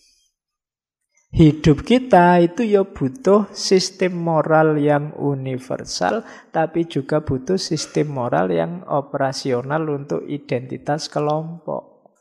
Hidup kita itu ya butuh sistem moral yang universal, tapi juga butuh sistem moral yang operasional untuk identitas kelompok.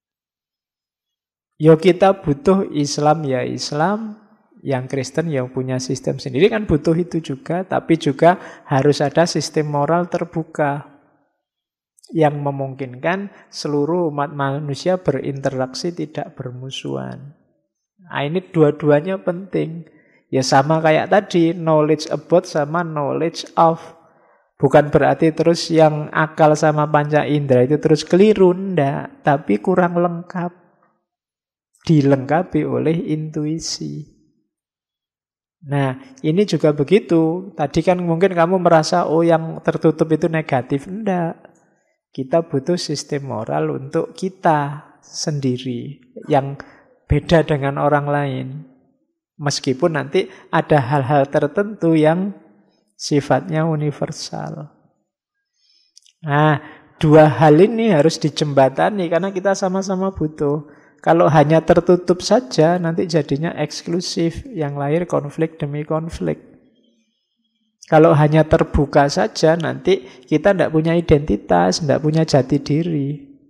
Ya kita butuh Islam ya Islam, yang Kristen yang punya sistem sendiri kan butuh itu juga, tapi juga harus ada sistem moral terbuka yang memungkinkan seluruh umat manusia berinteraksi tidak bermusuhan. Nah, ini dua-duanya penting. Ya sama kayak tadi, knowledge about sama knowledge of. Bukan berarti terus yang akal sama panca indera itu terus keliru, enggak. Tapi kurang lengkap. Dilengkapi oleh intuisi. Nah, ini juga begitu. Tadi kan mungkin kamu merasa, oh yang tertutup itu negatif. Enggak. Kita butuh sistem moral untuk kita sendiri. Yang beda dengan orang lain. Meskipun nanti ada hal-hal tertentu yang sifatnya universal. Nah, dua hal ini harus dijembatani karena kita sama-sama butuh. Kalau hanya tertutup saja, nanti jadinya eksklusif. Yang lahir konflik demi konflik. Kalau hanya terbuka saja, nanti kita tidak punya identitas, tidak punya jati diri.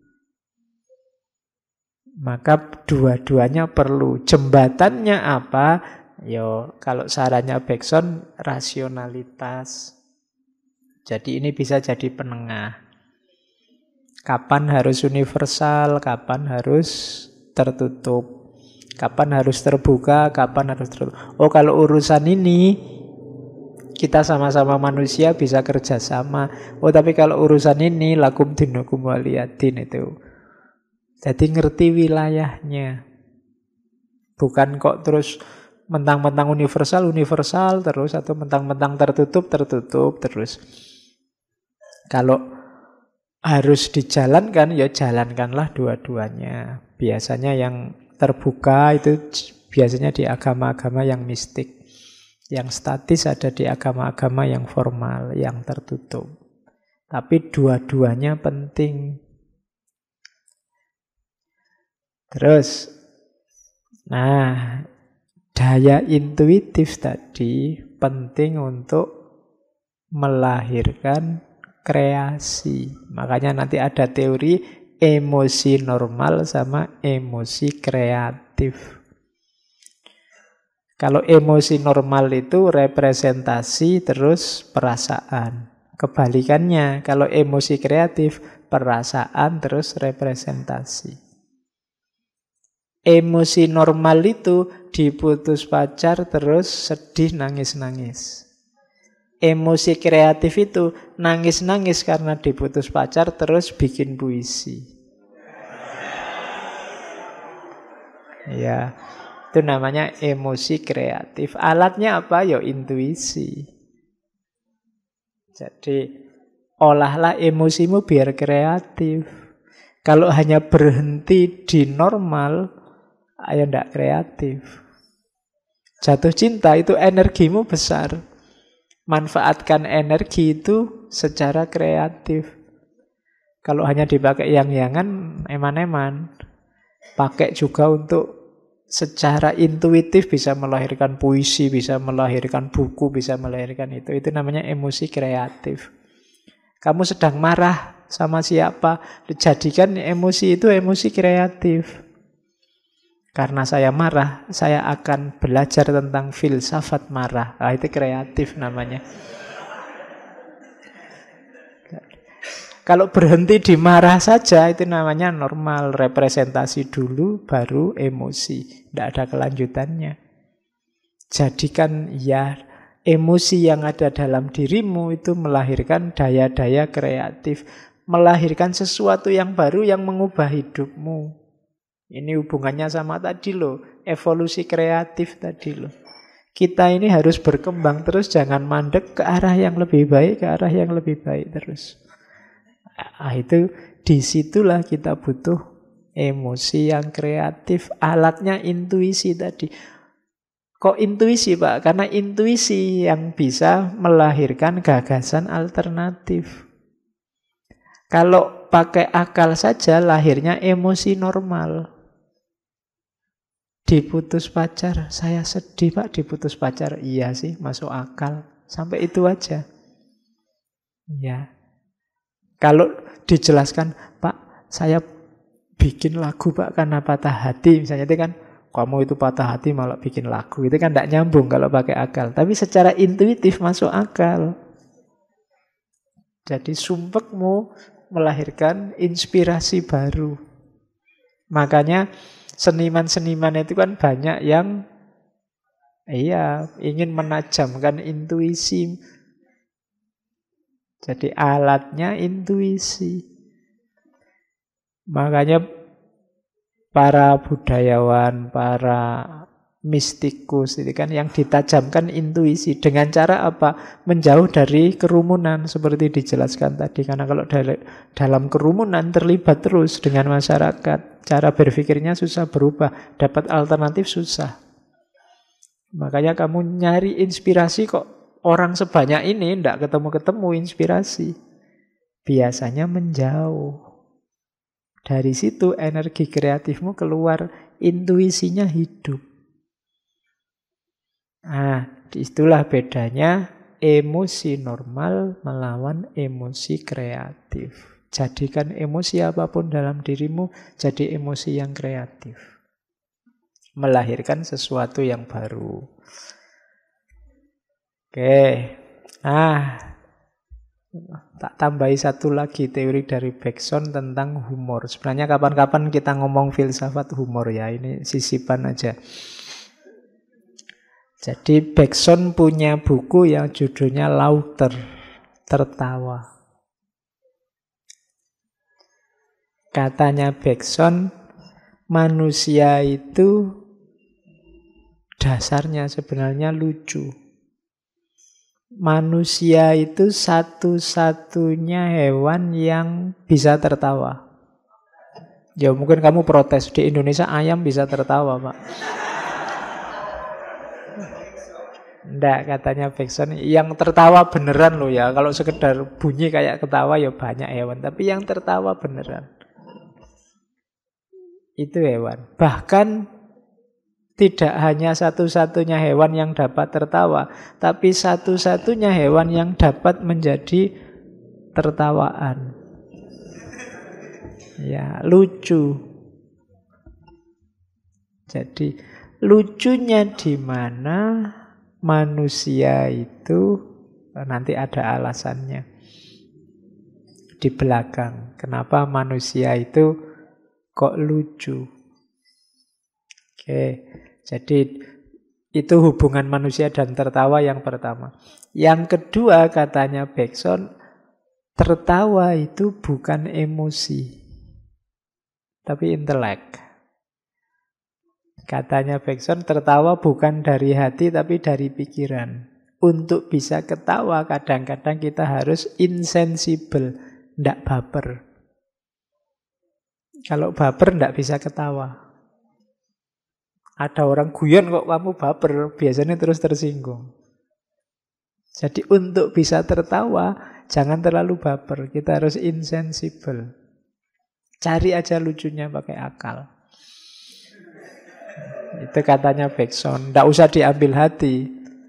Maka dua-duanya perlu. Jembatannya apa? Yo, kalau sarannya Bergson, rasionalitas. Jadi ini bisa jadi penengah. Kapan harus universal, kapan harus tertutup. Kapan harus terbuka, kapan harus tertutup. Oh, kalau urusan ini kita sama-sama manusia bisa kerjasama. Oh, tapi kalau urusan ini lakum dinukum waliyadin itu. Jadi ngerti wilayahnya. Bukan kok terus mentang-mentang universal terus, atau mentang-mentang tertutup terus. Kalau harus dijalankan, ya jalankanlah dua-duanya. Biasanya yang terbuka itu biasanya di agama-agama yang mistik. Yang statis ada di agama-agama yang formal, yang tertutup. Tapi dua-duanya penting. Terus, nah, daya intuitif tadi penting untuk melahirkan kreasi. Makanya nanti ada teori emosi normal sama emosi kreatif. Kalau emosi normal itu representasi terus perasaan. Kebalikannya, kalau emosi kreatif perasaan terus representasi. Emosi normal itu diputus pacar terus sedih nangis-nangis. Emosi kreatif itu nangis-nangis karena diputus pacar terus bikin puisi. Ya, itu namanya emosi kreatif. Alatnya apa? Ya intuisi. Jadi olahlah emosimu biar kreatif. Kalau hanya berhenti di normal, ayo ndak kreatif. Jatuh cinta itu energimu besar. Manfaatkan energi itu secara kreatif. Kalau hanya dipakai yang-yangan, eman-eman. Pakai juga untuk secara intuitif bisa melahirkan puisi, bisa melahirkan buku, bisa melahirkan itu. Itu namanya emosi kreatif. Kamu sedang marah sama siapa, jadikan emosi itu emosi kreatif. Karena saya marah, saya akan belajar tentang filsafat marah. Nah, itu kreatif namanya. Kalau berhenti di marah saja, itu namanya normal. Representasi dulu, baru emosi. Tidak ada kelanjutannya. Jadikan ya emosi yang ada dalam dirimu itu melahirkan daya-daya kreatif. Melahirkan sesuatu yang baru yang mengubah hidupmu. Ini hubungannya sama tadi loh. Evolusi kreatif tadi loh. Kita ini harus berkembang terus, jangan mandek ke arah yang lebih baik, ke arah yang lebih baik terus. Nah, itu disitulah kita butuh emosi yang kreatif. Alatnya intuisi tadi. Kok intuisi, Pak? Karena intuisi yang bisa melahirkan gagasan alternatif. Kalau pakai akal saja, lahirnya emosi normal. Diputus pacar, saya sedih Pak diputus pacar. Iya sih, masuk akal. Sampai itu aja. Ya. Kalau dijelaskan, Pak, saya bikin lagu Pak karena patah hati. Misalnya itu kan, kamu itu patah hati malah bikin lagu. Itu kan tidak nyambung kalau pakai akal. Tapi secara intuitif masuk akal. Jadi sumpekmu melahirkan inspirasi baru. Makanya seniman-seniman itu kan banyak yang ingin menajamkan intuisi. Jadi alatnya intuisi. Makanya para budayawan, para mistikus itu kan yang ditajamkan intuisi. Dengan cara apa? Menjauh dari kerumunan seperti dijelaskan tadi. Karena kalau dalam kerumunan terlibat terus dengan masyarakat, cara berpikirnya susah berubah, dapat alternatif susah. Makanya kamu nyari inspirasi kok orang sebanyak ini tidak ketemu-ketemu inspirasi. Biasanya menjauh. Dari situ energi kreatifmu keluar, intuisinya hidup. Nah, itulah bedanya emosi normal melawan emosi kreatif. Jadikan emosi apapun dalam dirimu jadi emosi yang kreatif. Melahirkan sesuatu yang baru. Oke. Tak tambahi satu lagi teori dari Bergson tentang humor. Sebenarnya kapan-kapan kita ngomong filsafat humor ya. Ini sisipan aja. Jadi Bergson punya buku yang judulnya Laughter, tertawa. Katanya Bergson, manusia itu dasarnya sebenarnya lucu. Manusia itu satu-satunya hewan yang bisa tertawa. Ya mungkin kamu protes, di Indonesia ayam bisa tertawa, Pak. Enggak, katanya Bergson, yang tertawa beneran loh ya. Kalau sekedar bunyi kayak ketawa ya banyak hewan, tapi yang tertawa beneran itu hewan. Bahkan tidak hanya satu-satunya hewan yang dapat tertawa, tapi satu-satunya hewan yang dapat menjadi tertawaan. Ya, lucu. Jadi, lucunya di mana manusia itu nanti ada alasannya di belakang. Kenapa manusia itu kok lucu? Oke. Jadi itu hubungan manusia dan tertawa yang pertama. Yang kedua katanya Bergson, tertawa itu bukan emosi, tapi intelek. Katanya Bergson, tertawa bukan dari hati tapi dari pikiran. Untuk bisa ketawa kadang-kadang kita harus insensible, ndak baper. Kalau baper ndak bisa ketawa. Ada orang guyon kok kamu baper, biasanya terus tersinggung. Jadi untuk bisa tertawa, jangan terlalu baper. Kita harus insensible. Cari aja lucunya pakai akal. Itu katanya Bergson. Nggak usah diambil hati.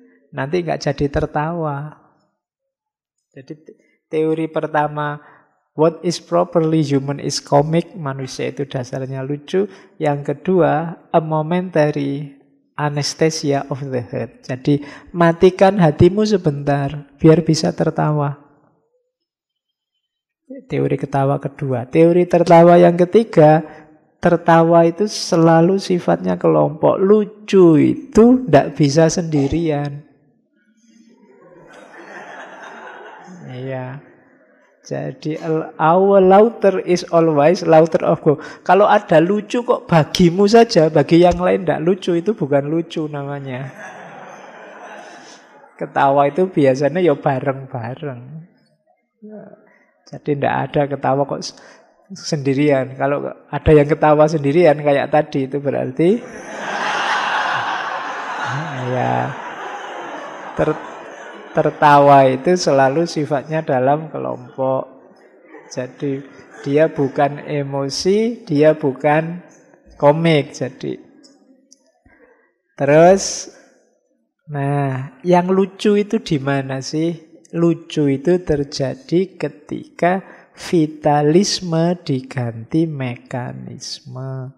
Nanti nggak jadi tertawa. Jadi teori pertama What is properly human is comic. Manusia itu dasarnya lucu. Yang kedua, a momentary anesthesia of the heart. Jadi matikan hatimu sebentar biar bisa tertawa. Teori ketawa kedua. Teori tertawa yang ketiga, tertawa itu selalu sifatnya kelompok. Lucu itu tidak bisa sendirian. Iya. Jadi our laughter is always laughter of God. Kalau ada lucu kok bagimu saja, bagi yang lain tidak lucu, itu bukan lucu namanya. Ketawa itu biasanya ya bareng-bareng. Jadi tidak ada ketawa kok sendirian. Kalau ada yang ketawa sendirian kayak tadi, itu berarti ya tertawa itu selalu sifatnya dalam kelompok. Jadi dia bukan emosi, dia bukan komik. Jadi terus, nah, yang lucu itu di mana sih? Lucu itu terjadi ketika vitalisme diganti mekanisme.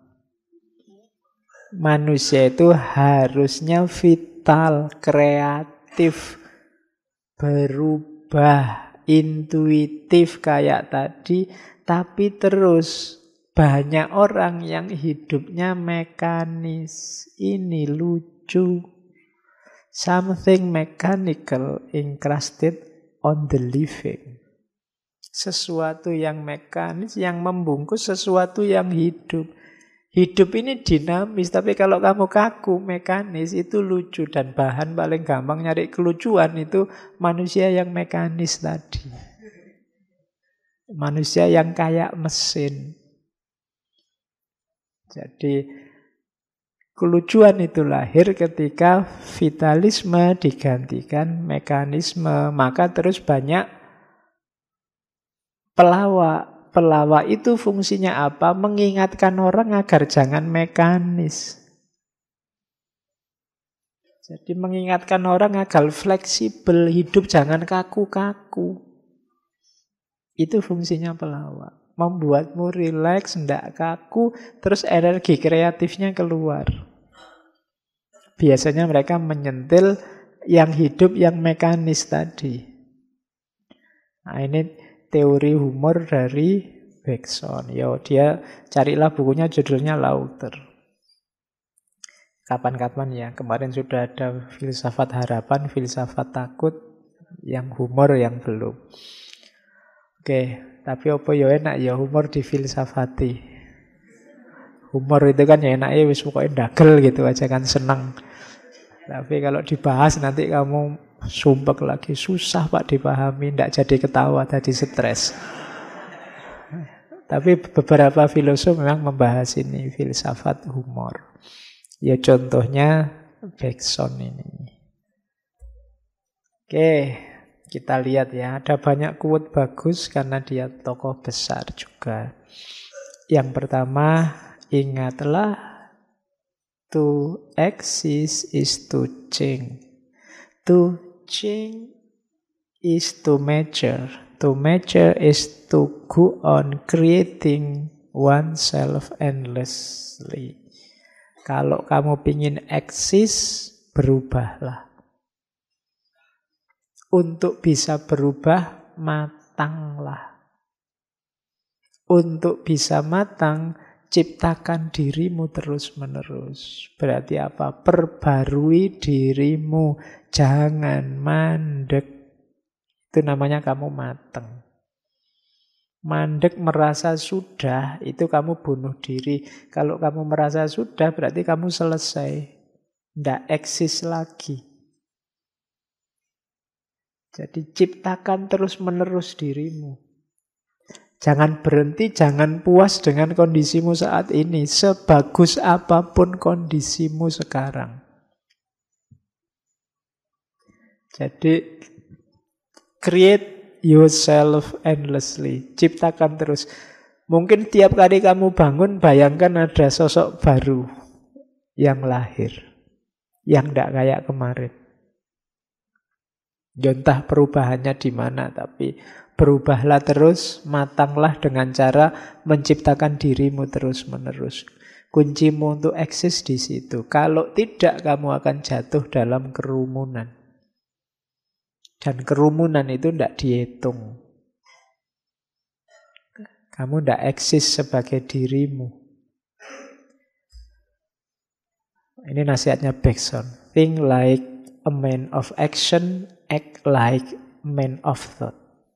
Manusia itu harusnya vital, kreatif, berubah, intuitif kayak tadi, tapi terus banyak orang yang hidupnya mekanis. Ini lucu. Something mechanical encrusted on the living. Sesuatu yang mekanis, yang membungkus sesuatu yang hidup. Hidup ini dinamis, tapi kalau kamu kaku, mekanis, itu lucu. Dan bahan paling gampang nyari kelucuan itu manusia yang mekanis tadi. Manusia yang kayak mesin. Jadi kelucuan itu lahir ketika vitalisme digantikan mekanisme. Maka terus banyak pelawak. Pelawak itu fungsinya apa? Mengingatkan orang agar jangan mekanis. Jadi mengingatkan orang agar fleksibel, hidup jangan kaku-kaku. Itu fungsinya pelawak. Membuatmu rileks, tidak kaku, terus energi kreatifnya keluar. Biasanya mereka menyentil yang hidup, yang mekanis tadi. Nah, ini teori humor dari Bergson. Yo, dia carilah bukunya, judulnya Laughter. Kapan-kapan ya, kemarin sudah ada filsafat harapan, filsafat takut, yang humor yang belum. Oke, tapi apa ya enak ya humor difilsafati. Humor itu kan ya enaknya wis pokoknya dagel gitu aja kan, senang. Tapi kalau dibahas nanti kamu sumpek lagi, susah Pak dipahami, tidak jadi ketawa, tadi stres. Tapi beberapa filosof memang membahas ini, filsafat humor. Ya contohnya Bergson ini. Oke, kita lihat ya, ada banyak quote bagus karena dia tokoh besar juga. Yang pertama, ingatlah, to exist is to change. To change is to measure. To measure is to go on creating oneself endlessly. Kalau kamu pingin eksis, berubahlah. Untuk bisa berubah, matanglah. Untuk bisa matang, ciptakan dirimu terus-menerus. Berarti apa? Perbarui dirimu. Jangan mandek. Itu namanya kamu matang. Mandek merasa sudah, itu kamu bunuh diri. Kalau kamu merasa sudah, berarti kamu selesai. Tidak eksis lagi. Jadi ciptakan terus-menerus dirimu. Jangan berhenti, jangan puas dengan kondisimu saat ini. Sebagus apapun kondisimu sekarang. Jadi create yourself endlessly. Ciptakan terus. Mungkin tiap kali kamu bangun, bayangkan ada sosok baru yang lahir. Yang tidak kayak kemarin. Ya entah perubahannya di mana, tapi berubahlah terus, matanglah dengan cara menciptakan dirimu terus-menerus. Kuncimu untuk eksis di situ. Kalau tidak, kamu akan jatuh dalam kerumunan. Dan kerumunan itu tidak dihitung. Kamu tidak eksis sebagai dirimu. Ini nasihatnya Bergson. Think like a man of action, act like a man of thought.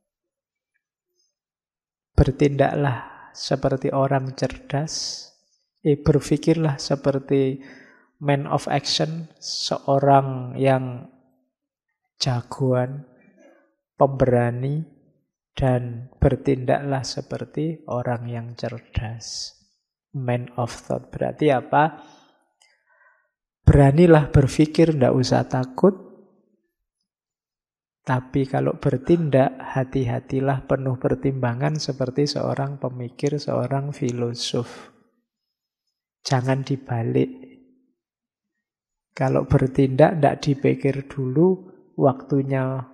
Bertindaklah seperti orang cerdas. Berpikirlah seperti man of action, seorang yang jagoan, pemberani, dan bertindaklah seperti orang yang cerdas. Man of thought berarti apa? Beranilah berpikir, tidak usah takut. Tapi kalau bertindak, hati-hatilah penuh pertimbangan seperti seorang pemikir, seorang filosof. Jangan dibalik. Kalau bertindak, tidak dipikir dulu waktunya.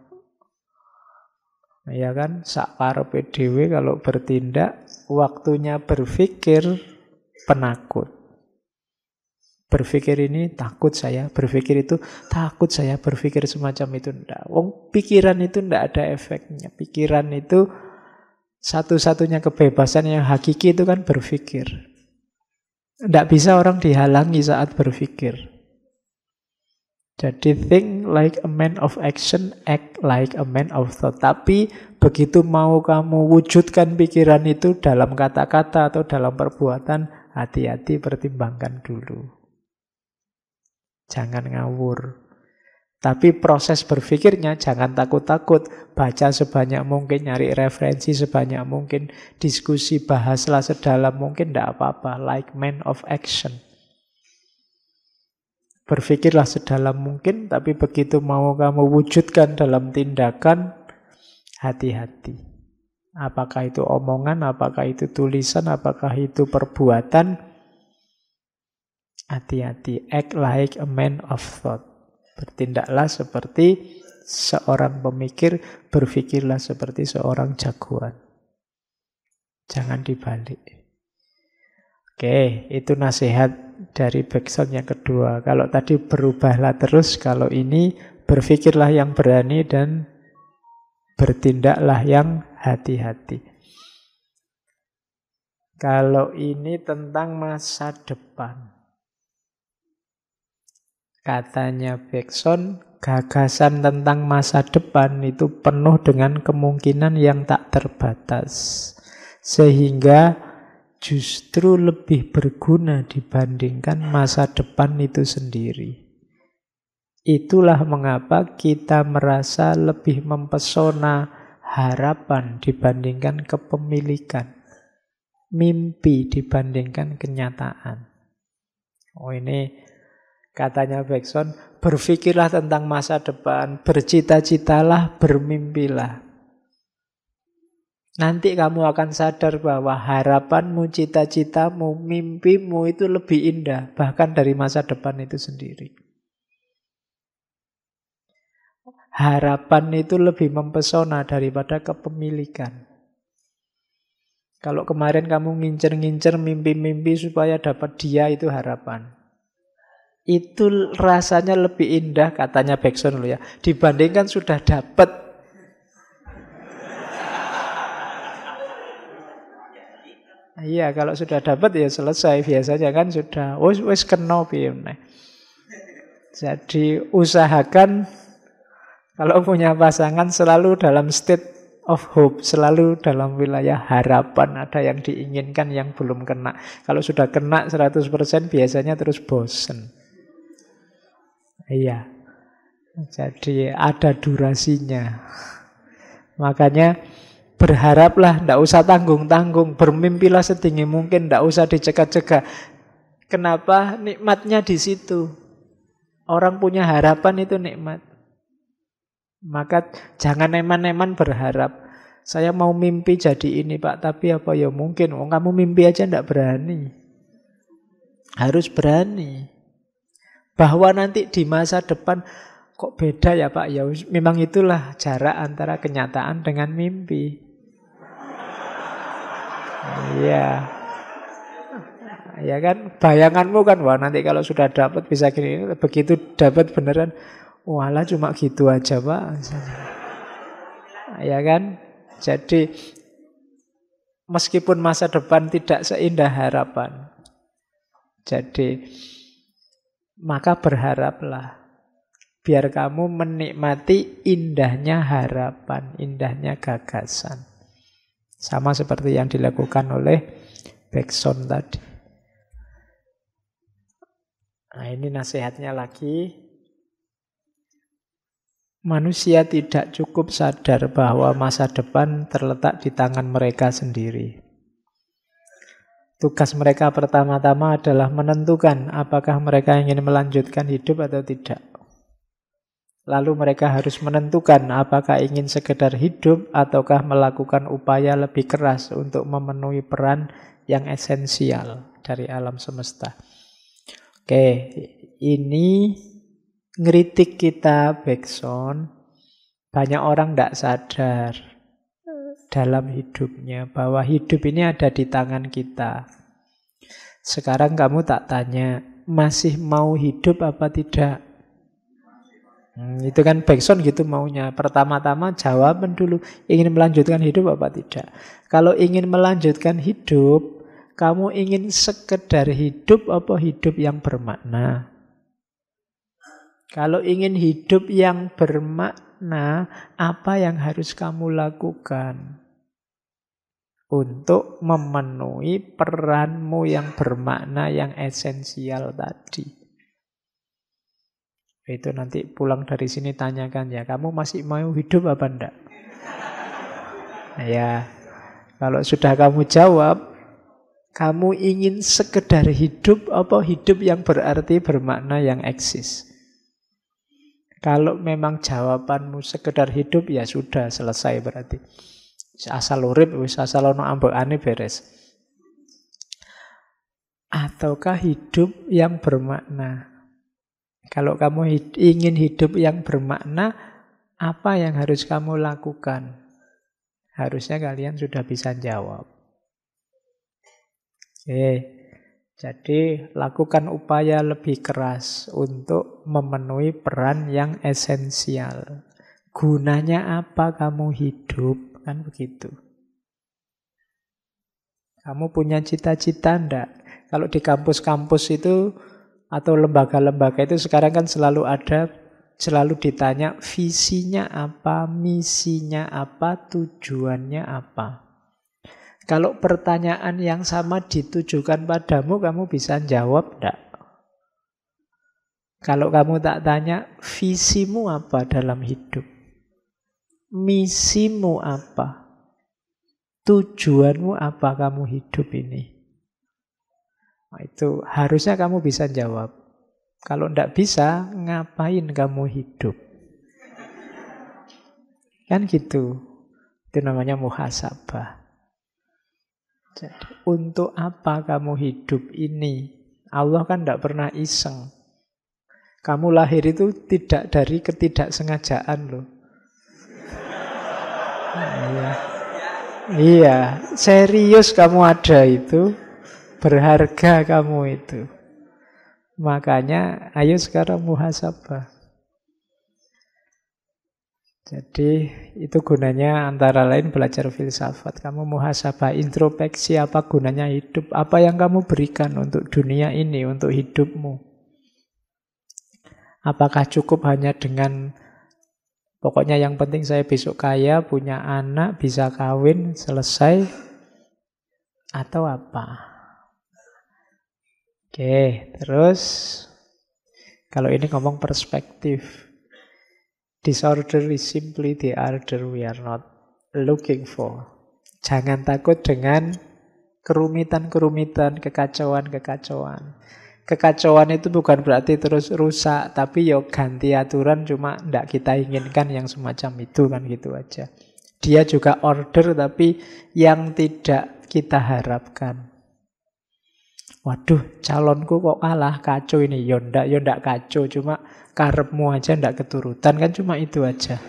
Ya kan, sakkarepe dhewe kalau bertindak, waktunya berpikir penakut. Berpikir ini takut saya, berpikir itu takut saya, berpikir semacam itu enggak. Wong pikiran itu enggak ada efeknya. Pikiran itu satu-satunya kebebasan yang hakiki itu kan berpikir. Enggak bisa orang dihalangi saat berpikir. Jadi think like a man of action, act like a man of thought. Tapi begitu mau kamu wujudkan pikiran itu dalam kata-kata atau dalam perbuatan, hati-hati pertimbangkan dulu. Jangan ngawur. Tapi proses berpikirnya jangan takut-takut. Baca sebanyak mungkin, nyari referensi sebanyak mungkin, diskusi, bahaslah sedalam mungkin, tidak apa-apa. Like man of action. Berpikirlah sedalam mungkin, tapi begitu mau kamu wujudkan dalam tindakan, hati-hati. Apakah itu omongan, apakah itu tulisan, apakah itu perbuatan, hati-hati. Act like a man of thought. Bertindaklah seperti seorang pemikir, berpikirlah seperti seorang jagoan. Jangan dibalik. Oke, itu nasihat dari Bergson yang kedua. Kalau tadi berubahlah terus, kalau ini berpikirlah yang berani dan bertindaklah yang hati-hati. Kalau ini tentang masa depan. Katanya Bergson, gagasan tentang masa depan itu penuh dengan kemungkinan yang tak terbatas. Sehingga justru lebih berguna dibandingkan masa depan itu sendiri. Itulah mengapa kita merasa lebih mempesona harapan dibandingkan kepemilikan. Mimpi dibandingkan kenyataan. Oh, ini katanya Bergson, berpikirlah tentang masa depan, bercita-citalah, bermimpilah. Nanti kamu akan sadar bahwa harapanmu, cita-citamu, mimpimu itu lebih indah, bahkan dari masa depan itu sendiri. Harapan itu lebih mempesona daripada kepemilikan. Kalau kemarin kamu ngincer-ngincer mimpi-mimpi supaya dapat dia, itu harapan. Itu rasanya lebih indah, katanya Bergson loh ya, dibandingkan sudah dapat. Iya, kalau sudah dapat ya selesai. Biasanya kan sudah wis kena piye. Jadi usahakan kalau punya pasangan selalu dalam state of hope, selalu dalam wilayah harapan, ada yang diinginkan yang belum kena. Kalau sudah kena 100% biasanya terus bosen. Iya. Jadi ada durasinya. Makanya berharaplah, tidak usah tanggung-tanggung. Bermimpilah setinggi mungkin, tidak usah dicegah-cegah. Kenapa? Nikmatnya di situ. Orang punya harapan itu nikmat. Maka jangan eman-eman berharap. Saya mau mimpi jadi ini Pak, tapi apa ya mungkin. Oh, kamu mimpi aja tidak berani. Harus berani. Bahwa nanti di masa depan Kok beda ya Pak? Ya memang itulah jarak antara kenyataan dengan mimpi. Iya. Ya kan, bayanganmu kan, wah nanti kalau sudah dapat bisa gini, begitu dapat beneran, walah cuma gitu aja Pak. Ya kan? Jadi meskipun masa depan tidak seindah harapan. Jadi maka berharaplah. Biar kamu menikmati indahnya harapan, indahnya gagasan. Sama seperti yang dilakukan oleh Bergson tadi. Nah ini nasihatnya lagi. Manusia tidak cukup sadar bahwa masa depan terletak di tangan mereka sendiri. Tugas mereka pertama-tama adalah menentukan apakah mereka ingin melanjutkan hidup atau tidak. Lalu mereka harus menentukan apakah ingin sekedar hidup ataukah melakukan upaya lebih keras untuk memenuhi peran yang esensial dari alam semesta. Oke, ini ngeritik kita Bergson. Banyak orang tidak sadar dalam hidupnya bahwa hidup ini ada di tangan kita. Sekarang kamu tak tanya, masih mau hidup apa tidak? Itu kan Bergson gitu maunya. Pertama-tama jawaban dulu, ingin melanjutkan hidup apa tidak. Kalau ingin melanjutkan hidup, kamu ingin sekedar hidup apa hidup yang bermakna? Kalau ingin hidup yang bermakna, apa yang harus kamu lakukan untuk memenuhi peranmu yang bermakna, yang esensial tadi? Itu nanti pulang dari sini tanyakan ya, kamu masih mau hidup apa enggak? Ya, kalau sudah kamu jawab, kamu ingin sekedar hidup apa hidup yang berarti bermakna yang eksis? Kalau memang jawabanmu sekedar hidup, ya sudah selesai berarti. Asal urip, asal ono ambekane beres. Ataukah hidup yang bermakna? Kalau kamu ingin hidup yang bermakna, apa yang harus kamu lakukan? Harusnya kalian sudah bisa jawab. Oke, jadi lakukan upaya lebih keras untuk memenuhi peran yang esensial. Gunanya apa kamu hidup? Kan begitu. Kamu punya cita-cita enggak? Kalau di kampus-kampus itu atau lembaga-lembaga itu sekarang kan selalu ditanya visinya apa, misinya apa, tujuannya apa. Kalau pertanyaan yang sama ditujukan padamu, kamu bisa jawab enggak? Kalau kamu tak tanya, visimu apa dalam hidup? Misimu apa? Tujuanmu apa kamu hidup ini? Nah, itu harusnya kamu bisa jawab. Kalau tidak bisa, ngapain kamu hidup? Kan gitu. Itu namanya muhasabah. Jadi, untuk apa kamu hidup ini? Allah kan tidak pernah iseng. Kamu lahir itu tidak dari ketidaksengajaan loh. Iya, serius kamu ada itu. Berharga kamu itu. Makanya ayo sekarang muhasabah. Jadi itu gunanya antara lain belajar filsafat. Kamu muhasabah, introspeksi apa gunanya hidup. Apa yang kamu berikan untuk dunia ini, untuk hidupmu. Apakah cukup hanya dengan pokoknya yang penting saya besok kaya, punya anak, bisa kawin, selesai. Atau apa? Oke, terus kalau ini ngomong perspektif. Disorder is simply the order we are not looking for. Jangan takut dengan kerumitan-kerumitan, kekacauan-kekacauan. Kekacauan itu bukan berarti terus rusak, tapi ya ganti aturan cuma tidak kita inginkan yang semacam itu kan gitu aja. Dia juga order tapi yang tidak kita harapkan. Waduh, calonku kok kalah, kacau ini. Ya ndak kacau, cuma karepmu aja ndak keturutan, kan cuma itu aja.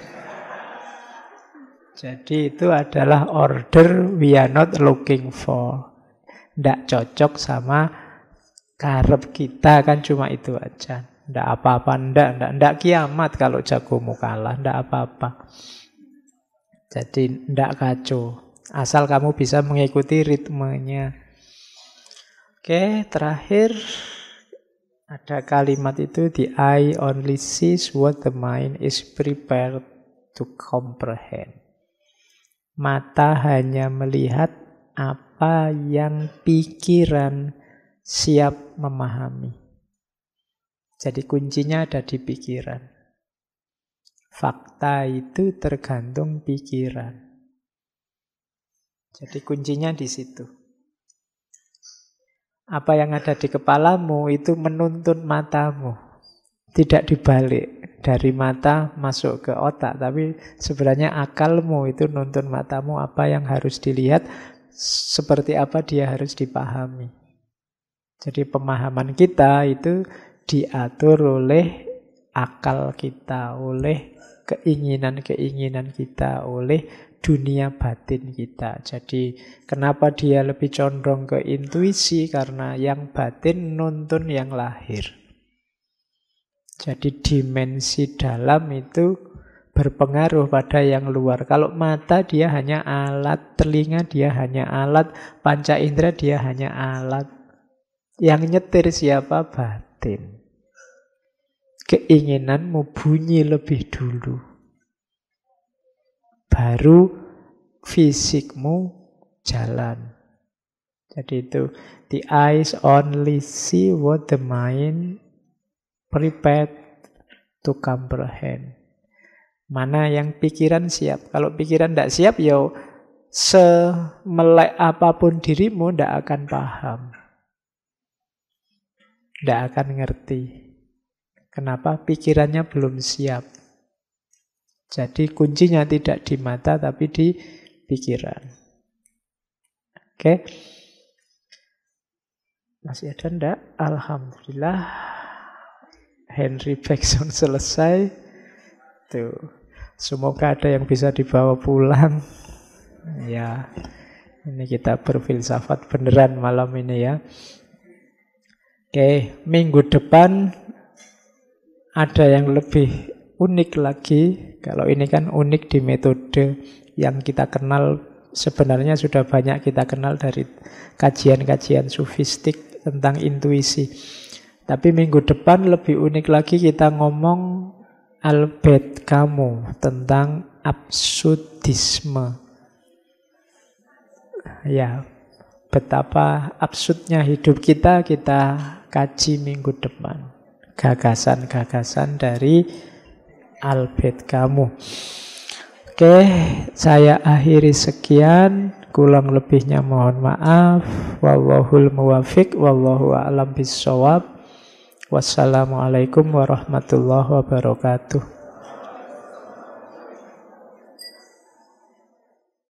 Jadi itu adalah order we are not looking for. Ndak cocok sama karep kita, kan cuma itu aja. Ndak apa-apa, ndak kiamat kalau jagomu kalah, ndak apa-apa. Jadi ndak kacau. Asal kamu bisa mengikuti ritmenya. Oke, terakhir ada kalimat itu, the eye only sees what the mind is prepared to comprehend. Mata hanya melihat apa yang pikiran siap memahami. Jadi kuncinya ada di pikiran. Fakta itu tergantung pikiran. Jadi kuncinya di situ. Apa yang ada di kepalamu itu menuntun matamu. Tidak dibalik. Dari mata masuk ke otak. Tapi sebenarnya akalmu itu nuntun matamu apa yang harus dilihat. Seperti apa dia harus dipahami. Jadi pemahaman kita itu diatur oleh akal kita. Oleh keinginan-keinginan kita. Oleh dunia batin kita. Jadi kenapa dia lebih condong ke intuisi? Karena yang batin nuntun yang lahir. Jadi dimensi dalam itu berpengaruh pada yang luar. Kalau mata dia hanya alat, telinga dia hanya alat, panca indera dia hanya alat. Yang nyetir siapa? Batin. Keinginanmu bunyi lebih dulu. Baru fisikmu jalan. Jadi itu, the eyes only see what the mind prepared to comprehend. Mana yang pikiran siap. Kalau pikiran tidak siap, ya semelek apapun dirimu tidak akan paham. Tidak akan ngerti. Kenapa? Pikirannya belum siap. Jadi kuncinya tidak di mata tapi di pikiran. Oke. Masih ada enggak? Alhamdulillah. Henry Bergson selesai. Tuh. Semoga ada yang bisa dibawa pulang. Ya. Ini kita berfilsafat beneran malam ini ya. Oke, minggu depan ada yang lebih unik lagi. Kalau ini kan unik di metode yang kita kenal, sebenarnya sudah banyak kita kenal dari kajian-kajian sufistik tentang intuisi. Tapi minggu depan lebih unik lagi, kita ngomong Albert Camus tentang absurdisme. Ya, betapa absurdnya hidup kita kaji minggu depan. Gagasan-gagasan dari Albert Camus. Oke, saya akhiri sekian. Kurang lebihnya mohon maaf. Wallahul muwafiq, wallahu a'lam bissawab. Wassalamualaikum warahmatullahi wabarakatuh.